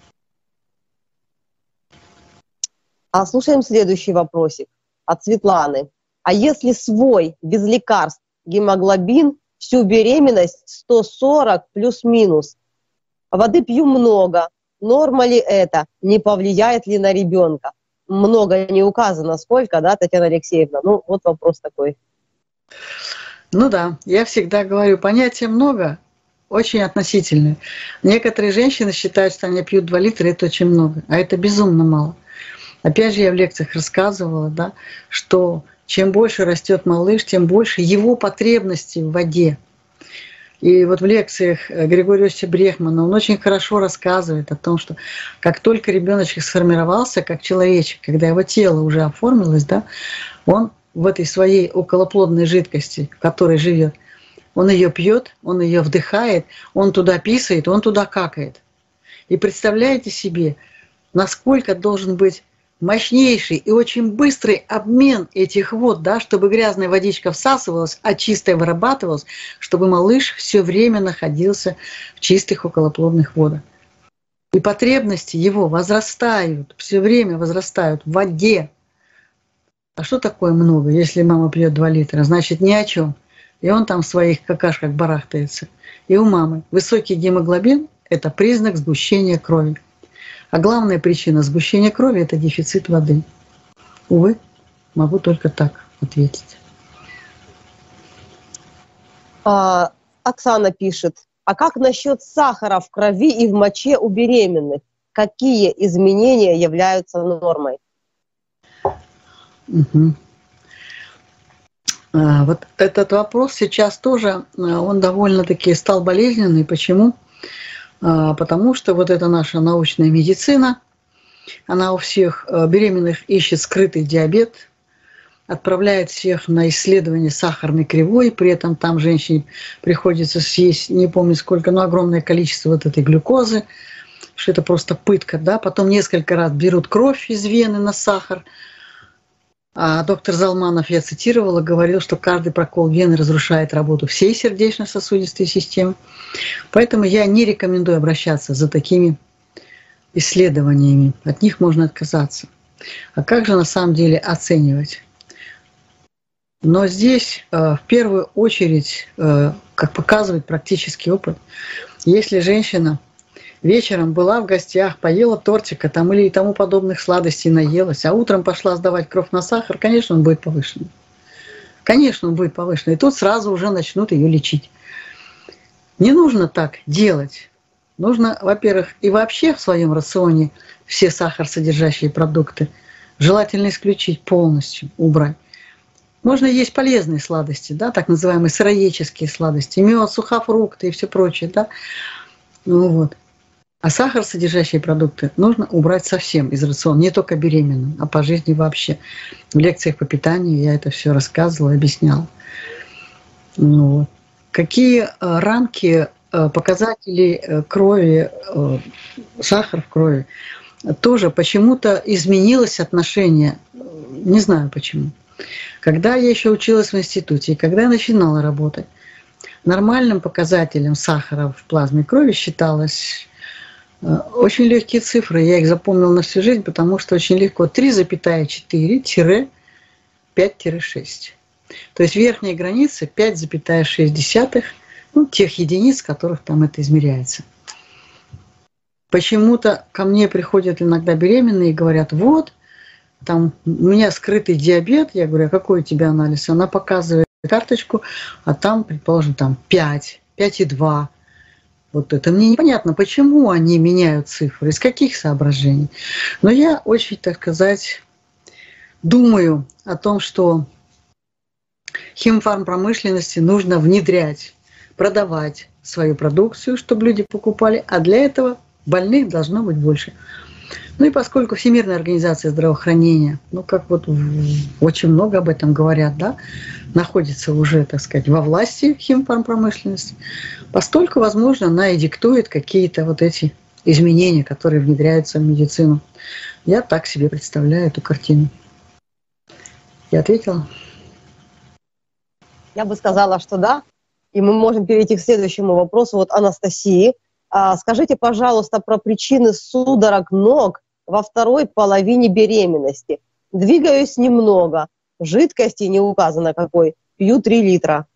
А слушаем следующий вопросик от Светланы. А если свой, без лекарств, гемоглобин всю беременность 140 плюс-минус? Воды пью много. Норма ли это? Не повлияет ли на ребенка? Много не указано, сколько, да, Татьяна Алексеевна? Ну, вот вопрос такой. Ну да, я всегда говорю, понятия много, очень относительные. Некоторые женщины считают, что они пьют 2 литра, это очень много, а это безумно мало. Опять же, я в лекциях рассказывала, да, что чем больше растет малыш, тем больше его потребностей в воде. И вот в лекциях Григория Иосифовича Брехмана он очень хорошо рассказывает о том, что как только ребеночек сформировался как человечек, когда его тело уже оформилось, да, он в этой своей околоплодной жидкости, в которой живет, он ее пьет, он ее вдыхает, он туда писает, он туда какает. И представляете себе, насколько должен быть мощнейший и очень быстрый обмен этих вод, да, чтобы грязная водичка всасывалась, а чистая вырабатывалась, чтобы малыш все время находился в чистых околоплодных водах. И потребности его возрастают, все время возрастают в воде. А что такое много? Если мама пьет 2 литра, значит ни о чем. И он там в своих какашках барахтается. И у мамы высокий гемоглобин – это признак сгущения крови. А главная причина сгущения крови – это дефицит воды. Увы, могу только так ответить. Оксана пишет, а как насчет сахара в крови и в моче у беременных? Какие изменения являются нормой? Угу. Вот этот вопрос сейчас тоже, он довольно-таки стал болезненный. Почему? Потому что вот эта наша научная медицина, она у всех беременных ищет скрытый диабет, отправляет всех на исследование сахарной кривой, при этом там женщине приходится съесть, не помню сколько, но огромное количество вот этой глюкозы, что это просто пытка, да, потом несколько раз берут кровь из вены на сахар, а доктор Залманов, я цитировала, говорил, что каждый прокол вены разрушает работу всей сердечно-сосудистой системы, поэтому я не рекомендую обращаться за такими исследованиями, от них можно отказаться. А как же на самом деле оценивать? Но здесь в первую очередь, как показывает практический опыт, если женщина вечером была в гостях, поела тортика там, или тому подобных сладостей наелась, а утром пошла сдавать кровь на сахар, конечно, он будет повышенный. Конечно, он будет повышенный. И тут сразу уже начнут ее лечить. Не нужно так делать. Нужно, во-первых, и вообще в своем рационе все сахаросодержащие продукты желательно исключить полностью, убрать. Можно есть полезные сладости, да, так называемые сыроедческие сладости, мед, сухофрукты и все прочее, да. Ну вот. А сахаросодержащие продукты нужно убрать совсем из рациона, не только беременным, а по жизни вообще. В лекциях по питанию я это все рассказывала, объясняла. Ну вот. Какие рамки показателей крови, сахар в крови, тоже почему-то изменилось отношение, не знаю почему. Когда я еще училась в институте, и когда я начинала работать, нормальным показателем сахара в плазме крови считалось очень легкие цифры. Я их запомнила на всю жизнь, потому что очень легко. 3,4-5,6. То есть верхняя граница 5,6, ну, тех единиц, которых там это измеряется. Почему-то ко мне приходят иногда беременные и говорят, вот, там у меня скрытый диабет. Я говорю, а какой у тебя анализ? Она показывает карточку, а там, предположим, там 5, 5,2. Вот это мне непонятно, почему они меняют цифры, из каких соображений. Но я очень, так сказать, думаю о том, что химфармпромышленности нужно внедрять, продавать свою продукцию, чтобы люди покупали, а для этого больных должно быть больше. Ну и поскольку Всемирная организация здравоохранения, ну как вот очень много об этом говорят, да, находится уже, так сказать, во власти химфармпромышленности, постольку, возможно, она и диктует какие-то вот эти изменения, которые внедряются в медицину. Я так себе представляю эту картину. Я ответила? Я бы сказала, что да. И мы можем перейти к следующему вопросу. Вот Анастасии. Скажите, пожалуйста, про причины судорог ног во второй половине беременности. Двигаюсь немного. Жидкости не указано какой. Пью 3 литра.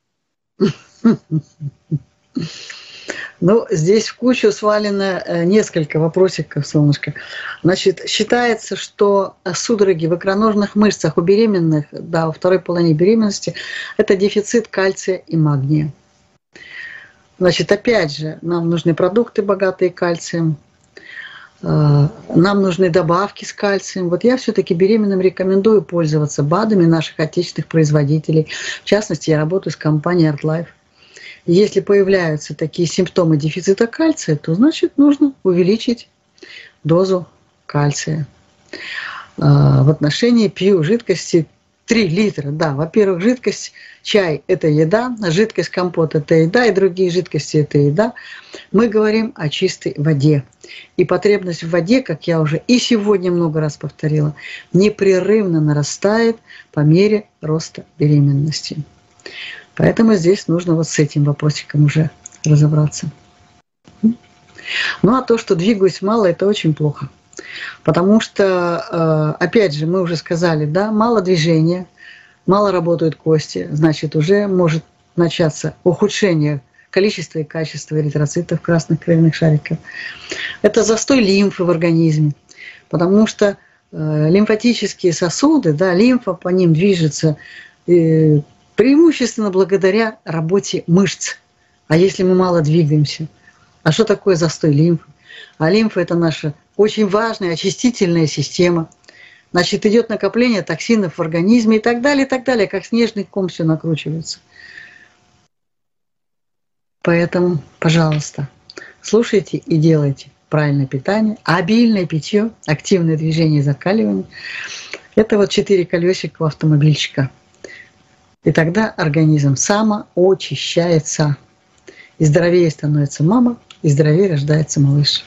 Ну, здесь в кучу свалено несколько вопросиков, солнышко. Значит, считается, что судороги в икроножных мышцах у беременных, да, во второй половине беременности, это дефицит кальция и магния. Значит, опять же, нам нужны продукты, богатые кальцием, нам нужны добавки с кальцием. Вот я все-таки беременным рекомендую пользоваться БАДами наших отечественных производителей. В частности, я работаю с компанией ArtLife. Если появляются такие симптомы дефицита кальция, то значит нужно увеличить дозу кальция. В отношении пью жидкости 3 литра. Да, во-первых, жидкость, чай – это еда, жидкость компот – это еда, и другие жидкости – это еда. Мы говорим о чистой воде. И потребность в воде, как я уже и сегодня много раз повторила, непрерывно нарастает по мере роста беременности. Поэтому здесь нужно вот с этим вопросиком уже разобраться. Ну а то, что двигаюсь мало, это очень плохо. Потому что, опять же, мы уже сказали, да, мало движения, мало работают кости, значит, уже может начаться ухудшение количества и качества эритроцитов, красных кровяных шариков. Это застой лимфы в организме, потому что лимфатические сосуды, да, лимфа по ним движется преимущественно благодаря работе мышц. А если мы мало двигаемся? А что такое застой лимфы? А лимфа – это наша очень важная очистительная система. Значит, идет накопление токсинов в организме и так далее, как снежный ком все накручивается. Поэтому, пожалуйста, слушайте и делайте правильное питание, обильное питье, активное движение и закаливание. Это вот 4 колесика у автомобильчика. И тогда организм самоочищается. И здоровее становится мама, и здоровее рождается малыш.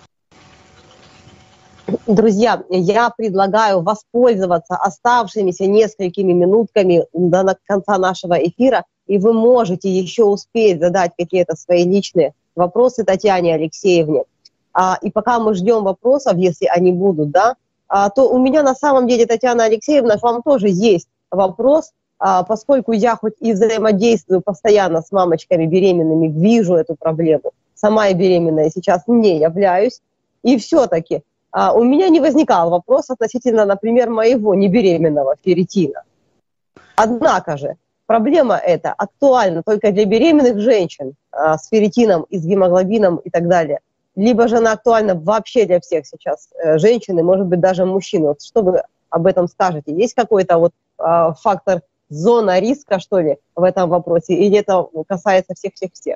Друзья, я предлагаю воспользоваться оставшимися несколькими минутками до конца нашего эфира, и вы можете еще успеть задать какие-то свои личные вопросы Татьяне Алексеевне. И пока мы ждем вопросов, если они будут, да, то у меня на самом деле, Татьяна Алексеевна, к вам тоже есть вопрос, поскольку я хоть и взаимодействую постоянно с мамочками беременными, вижу эту проблему. Сама я беременная сейчас не являюсь, и все-таки у меня не возникал вопрос относительно, например, моего небеременного ферритина. Однако же проблема эта актуальна только для беременных женщин с ферритином и с гемоглобином и так далее. Либо же она актуальна вообще для всех сейчас женщин и, может быть, даже мужчин. Вот что вы об этом скажете? Есть какой-то вот фактор, зона риска, что ли, в этом вопросе? Или это касается всех-всех-всех?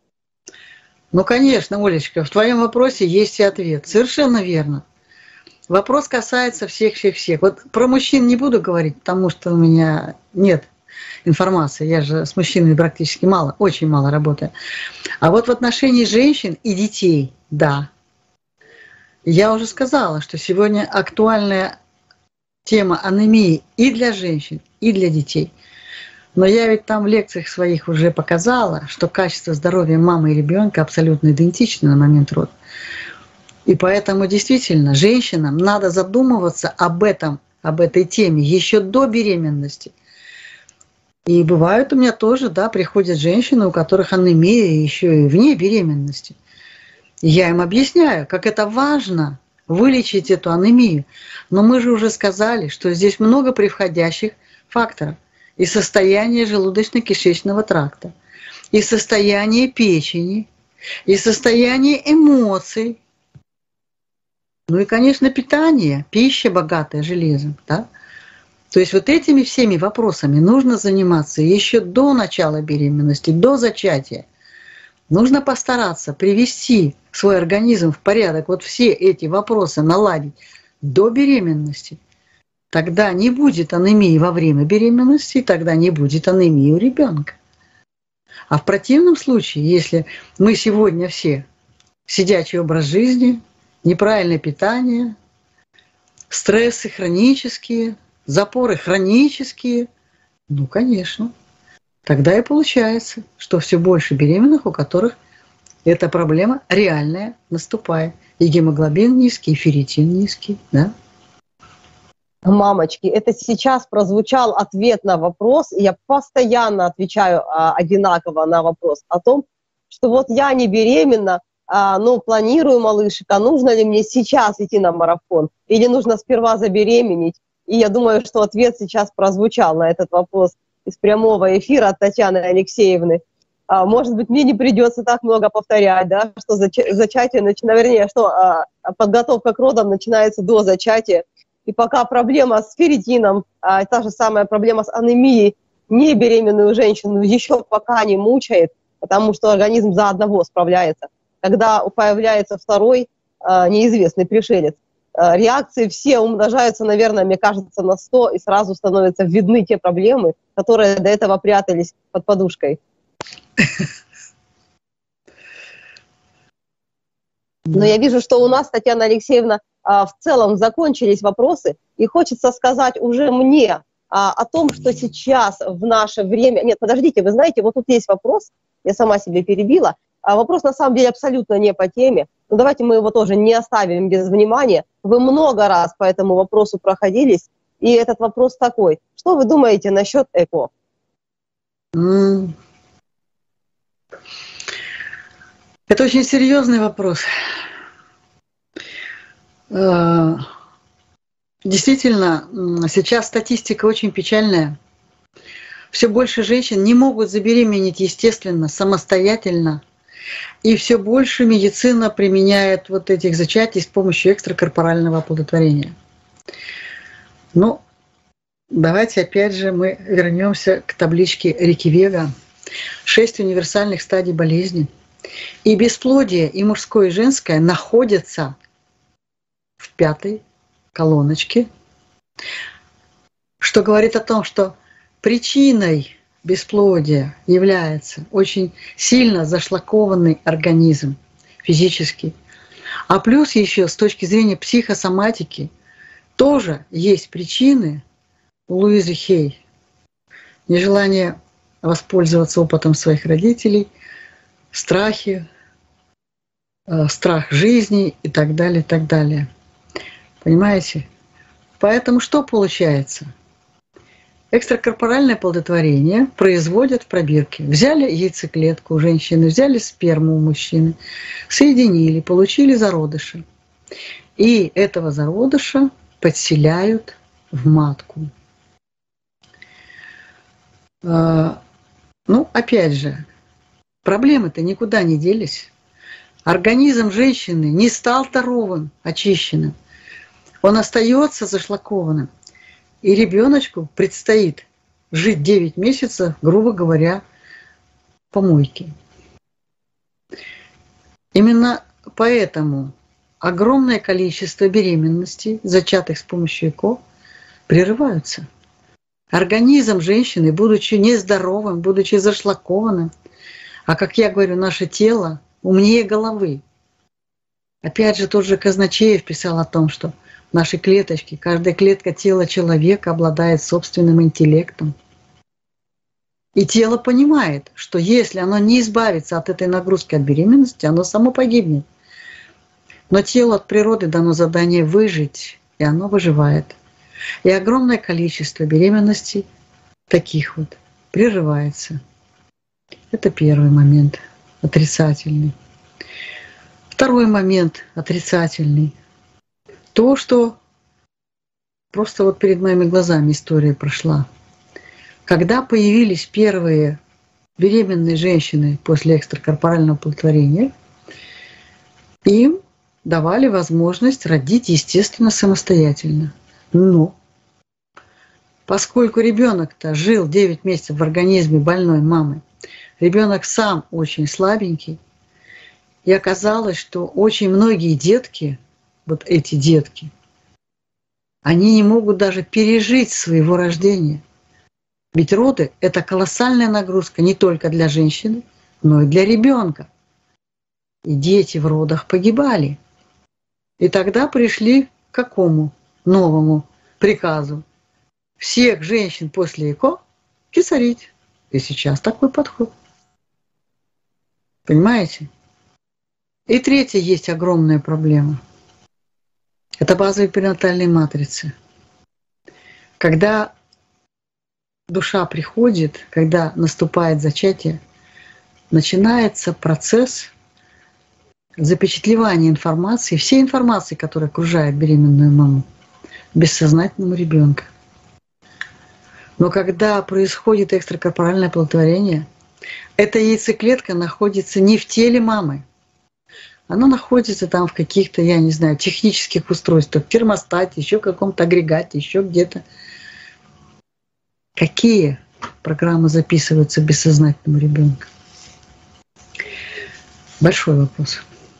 Ну, конечно, Олечка, в твоем вопросе есть и ответ. Совершенно верно. Вопрос касается всех-всех-всех. Вот про мужчин не буду говорить, потому что у меня нет информации. Я же с мужчинами практически мало, очень мало работаю. А вот в отношении женщин и детей, да. Я уже сказала, что сегодня актуальная тема анемии и для женщин, и для детей. Но я ведь там в лекциях своих уже показала, что качество здоровья мамы и ребенка абсолютно идентично на момент рода. И поэтому действительно женщинам надо задумываться об этой теме еще до беременности. И бывают у меня тоже, да, приходят женщины, у которых анемия еще и вне беременности. И я им объясняю, как это важно вылечить эту анемию. Но мы же уже сказали, что здесь много превходящих факторов. И состояние желудочно-кишечного тракта, и состояние печени, и состояние эмоций. Ну и, конечно, питание, пища, богатая железом. Да? То есть вот этими всеми вопросами нужно заниматься еще до начала беременности, до зачатия. Нужно постараться привести свой организм в порядок, вот все эти вопросы наладить до беременности. Тогда не будет анемии во время беременности, тогда не будет анемии у ребенка. А в противном случае, если мы сегодня все сидячий образ жизни, неправильное питание, стрессы хронические, запоры хронические, ну, конечно, тогда и получается, что все больше беременных, у которых эта проблема реальная наступает. И гемоглобин низкий, и ферритин низкий, да? Мамочки, это сейчас прозвучал ответ на вопрос, и я постоянно отвечаю одинаково на вопрос о том, что вот я не беременна, но планирую малышика, нужно ли мне сейчас идти на марафон, или нужно сперва забеременеть. И я думаю, что ответ сейчас прозвучал на этот вопрос из прямого эфира от Татьяны Алексеевны. Может быть, мне не придется так много повторять, да, что зачатие, вернее, что подготовка к родам начинается до зачатия. И пока проблема с ферритином, та же самая проблема с анемией, не беременную женщину еще пока не мучает, потому что организм за одного справляется. Когда появляется второй неизвестный пришелец, реакции все умножаются, наверное, мне кажется, на 100, и сразу становятся видны те проблемы, которые до этого прятались под подушкой. Но я вижу, что у нас, Татьяна Алексеевна, в целом закончились вопросы, и хочется сказать уже мне о том, что сейчас в наше время... Нет, подождите, вы знаете, вот тут есть вопрос, я сама себе перебила, вопрос на самом деле абсолютно не по теме, но давайте мы его тоже не оставим без внимания. Вы много раз по этому вопросу проходились, и этот вопрос такой: что вы думаете насчет ЭКО? Это очень серьезный вопрос. Действительно, сейчас статистика очень печальная. Все больше женщин не могут забеременеть естественно, самостоятельно. И все больше медицина применяет вот этих зачатий с помощью экстракорпорального оплодотворения. Ну, давайте опять же мы вернемся к табличке Риккивега. 6 универсальных стадий болезни. И бесплодие, и мужское, и женское находятся в 5-й колоночке, что говорит о том, что причиной бесплодия является очень сильно зашлакованный организм физически. А плюс еще с точки зрения психосоматики тоже есть причины у Луизы Хей. Нежелание воспользоваться опытом своих родителей, страхи, страх жизни и так далее, и так далее. Понимаете? Поэтому что получается? Экстракорпоральное оплодотворение производят в пробирке. Взяли яйцеклетку у женщины, взяли сперму у мужчины, соединили, получили зародыша. И этого зародыша подселяют в матку. Ну, опять же, проблемы-то никуда не делись. Организм женщины не стал здоровым, очищенным. Он остается зашлакованным. И ребеночку предстоит жить 9 месяцев, грубо говоря, в помойке. Именно поэтому огромное количество беременностей, зачатых с помощью ЭКО, прерываются. Организм женщины, будучи нездоровым, будучи зашлакованным, а, как я говорю, наше тело умнее головы. Опять же, тот же Казначеев писал о том, что наши клеточки, каждая клетка тела человека обладает собственным интеллектом. И тело понимает, что если оно не избавится от этой нагрузки от беременности, оно само погибнет. Но телу от природы дано задание выжить, и оно выживает. И огромное количество беременностей таких вот прерывается. Это первый момент отрицательный. Второй момент отрицательный. То, что просто вот перед моими глазами история прошла. Когда появились первые беременные женщины после экстракорпорального оплодотворения, им давали возможность родить, естественно, самостоятельно. Но поскольку ребенок-то жил 9 месяцев в организме больной мамы, ребенок сам очень слабенький, и оказалось, что очень многие детки, вот эти детки, они не могут даже пережить своего рождения. Ведь роды – это колоссальная нагрузка не только для женщины, но и для ребенка. И дети в родах погибали. И тогда пришли к какому новому приказу? Всех женщин после ЭКО кесарить. И сейчас такой подход. Понимаете? И третья есть огромная проблема. Это базовые перинатальные матрицы. Когда душа приходит, когда наступает зачатие, начинается процесс запечатлевания информации, всей информации, которая окружает беременную маму, бессознательному ребенка. Но когда происходит экстракорпоральное оплодотворение, эта яйцеклетка находится не в теле мамы. Она находится там в каких-то, я не знаю, технических устройствах, термостате, еще в каком-то агрегате, еще где-то. Какие программы записываются бессознательному ребенку? Большой вопрос.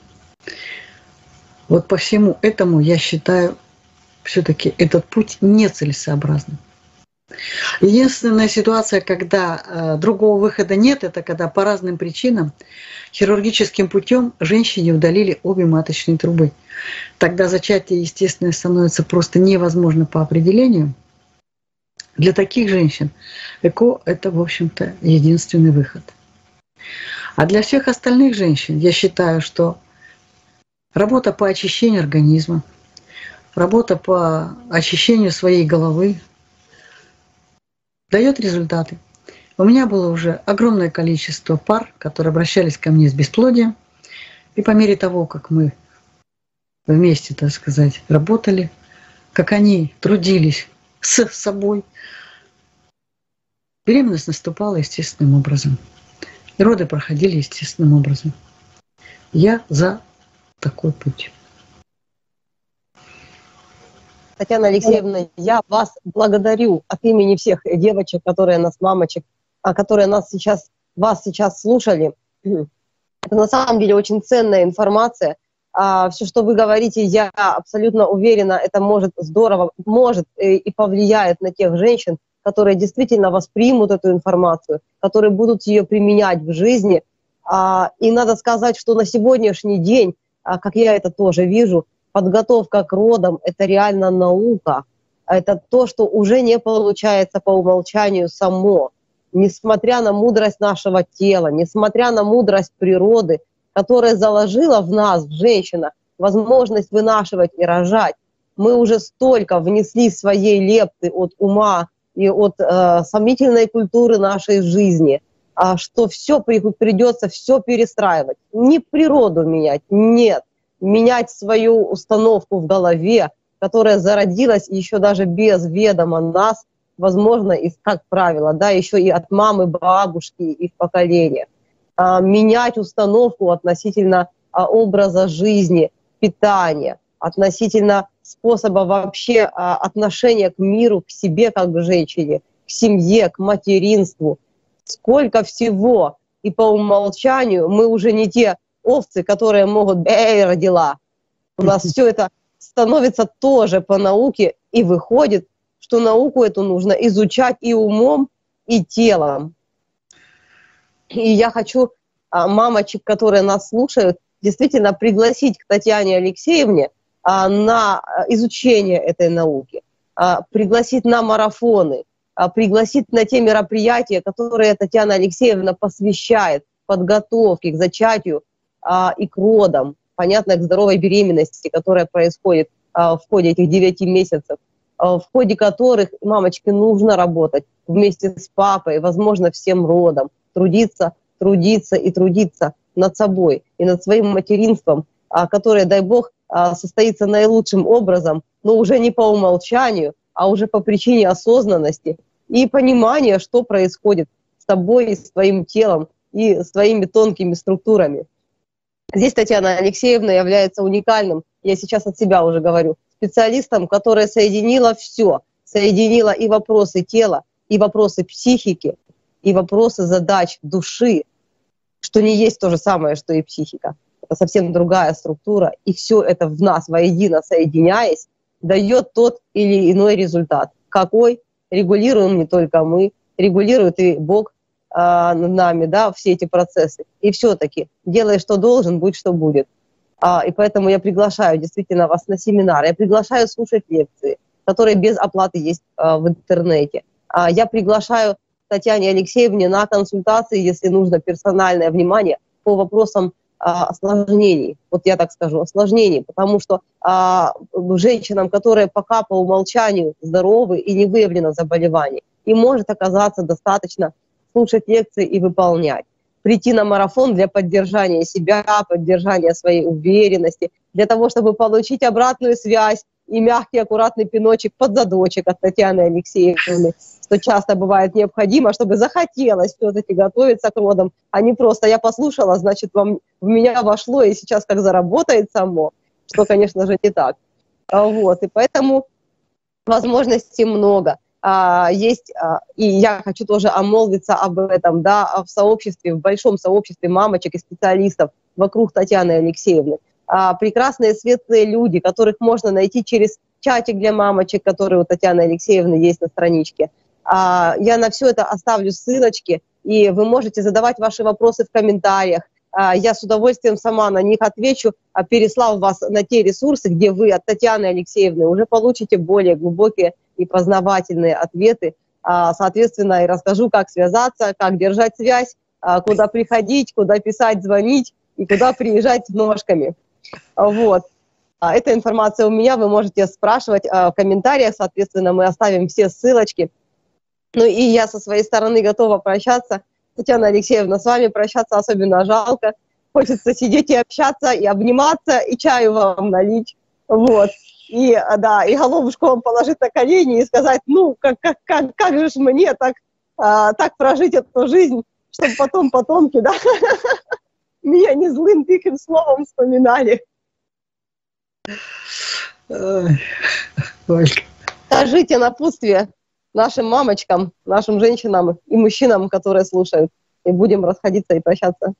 Вот по всему этому я считаю, все-таки этот путь нецелесообразным. Единственная ситуация, когда другого выхода нет, это когда по разным причинам хирургическим путем женщине удалили обе маточные трубы. Тогда зачатие, естественно, становится просто невозможно по определению. Для таких женщин ЭКО – это, в общем-то, единственный выход. А для всех остальных женщин я считаю, что работа по очищению организма, работа по очищению своей головы дает результаты. У меня было уже огромное количество пар, которые обращались ко мне с бесплодием. И по мере того, как мы вместе, так сказать, работали, как они трудились с собой, беременность наступала естественным образом. И роды проходили естественным образом. Я за такой путь. Татьяна Алексеевна, я вас благодарю от имени всех девочек, которые нас, мамочек, которые вас сейчас слушали. Это на самом деле очень ценная информация. Все, что вы говорите, я абсолютно уверена, это может здорово, может и повлияет на тех женщин, которые действительно воспримут эту информацию, которые будут ее применять в жизни. И надо сказать, что на сегодняшний день, как я это тоже вижу, подготовка к родам – это реально наука. Это то, что уже не получается по умолчанию само. Несмотря на мудрость нашего тела, несмотря на мудрость природы, которая заложила в нас, в женщинах, возможность вынашивать и рожать, мы уже столько внесли своей лепты от ума и от сомнительной культуры нашей жизни, что все придется все перестраивать. Не природу менять, нет. Менять свою установку в голове, которая зародилась еще даже без ведома нас, возможно, и, как правило, да, еще и от мамы, бабушки и в поколениях. Менять установку относительно образа жизни, питания, относительно способа вообще отношения к миру, к себе как к женщине, к семье, к материнству. Сколько всего. И по умолчанию мы уже не те овцы, которые могут родила. У нас все это становится тоже по науке, и выходит, что науку эту нужно изучать и умом, и телом. И я хочу мамочек, которые нас слушают, действительно пригласить к Татьяне Алексеевне на изучение этой науки, пригласить на марафоны, пригласить на те мероприятия, которые Татьяна Алексеевна посвящает подготовке к зачатию и к родам, понятно, к здоровой беременности, которая происходит в ходе этих 9 месяцев, в ходе которых мамочке нужно работать вместе с папой, возможно, всем родом, трудиться и трудиться над собой и над своим материнством, которое, дай Бог, состоится наилучшим образом, но уже не по умолчанию, а уже по причине осознанности и понимания, что происходит с тобой и с твоим телом и с твоими тонкими структурами. Здесь Татьяна Алексеевна является уникальным, я сейчас от себя уже говорю, специалистом, которая соединила все, соединила и вопросы тела, и вопросы психики, и вопросы задач души, что не есть то же самое, что и психика. Это совсем другая структура, и все это в нас воедино соединяясь, дает тот или иной результат. Какой? Регулируем не только мы, регулирует и Бог над нами, да, все эти процессы. И все-таки делай, что должен, будь, что будет. И поэтому я приглашаю действительно вас на семинар, я приглашаю слушать лекции, которые без оплаты есть в интернете. Я приглашаю Татьяне Алексеевне на консультации, если нужно персональное внимание по вопросам осложнений. Вот я так скажу, осложнений, потому что женщинам, которые пока по умолчанию здоровы и не выявлено заболевание, им может оказаться достаточно слушать лекции и выполнять. Прийти на марафон для поддержания себя, поддержания своей уверенности, для того, чтобы получить обратную связь и мягкий, аккуратный пиночек под задочек от Татьяны Алексеевны, что часто бывает необходимо, чтобы захотелось все-таки готовиться к родам, а не просто я послушала, значит, в меня вошло и сейчас как заработает само, что, конечно же, не так. Вот, и поэтому возможностей много. Есть, и я хочу тоже омолвиться об этом, да, в сообществе, в большом сообществе мамочек и специалистов вокруг Татьяны Алексеевны. Прекрасные светлые люди, которых можно найти через чатик для мамочек, который у Татьяны Алексеевны есть на страничке. Я на все это оставлю ссылочки, и вы можете задавать ваши вопросы в комментариях. Я с удовольствием сама на них отвечу, переслав вас на те ресурсы, где вы от Татьяны Алексеевны уже получите более глубокие и познавательные ответы. Соответственно, и расскажу, как связаться, как держать связь, куда приходить, куда писать, звонить и куда приезжать ножками. Вот. Эта информация у меня, вы можете спрашивать в комментариях, соответственно, мы оставим все ссылочки. Ну и я со своей стороны готова прощаться. Татьяна Алексеевна, с вами прощаться особенно жалко. Хочется сидеть и общаться, и обниматься, и чаю вам налить. Вот. И, да, и головушку вам положить на колени и сказать, ну, как же ж мне так прожить эту жизнь, чтобы потом потомки, да, меня не злым тихим словом вспоминали. Ольга. Скажите напутствие нашим мамочкам, нашим женщинам и мужчинам, которые слушают. И будем расходиться и прощаться.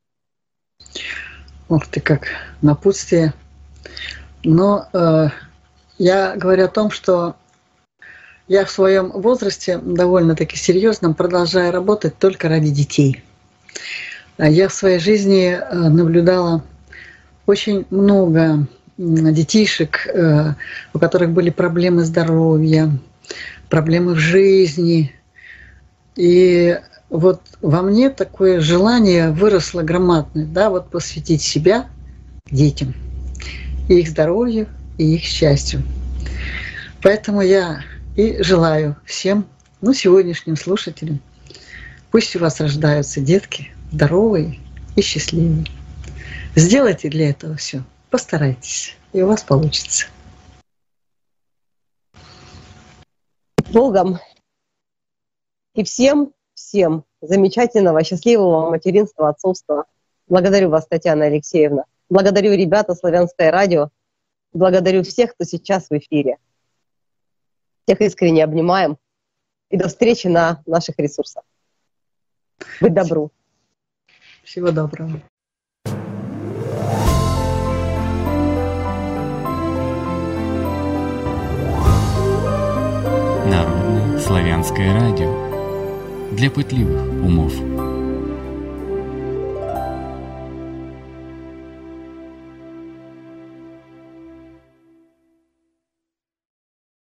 Ух ты, как напутствие. Но я говорю о том, что я в своем возрасте, довольно-таки серьезном, продолжаю работать только ради детей. Я в своей жизни наблюдала очень много детишек, у которых были проблемы здоровья, проблемы в жизни. И вот во мне такое желание выросло громадное, да, вот посвятить себя детям, и их здоровью, и их счастью. Поэтому я и желаю всем, сегодняшним слушателям, пусть у вас рождаются детки здоровые и счастливые. Сделайте для этого все, постарайтесь, и у вас получится. Богом и всем замечательного, счастливого материнства, отцовства. Благодарю вас, Татьяна Алексеевна. Благодарю ребята Славянское радио. Благодарю всех, кто сейчас в эфире. Всех искренне обнимаем. И до встречи на наших ресурсах. Быть добру. Всего доброго. Народное славянское радио для пытливых умов.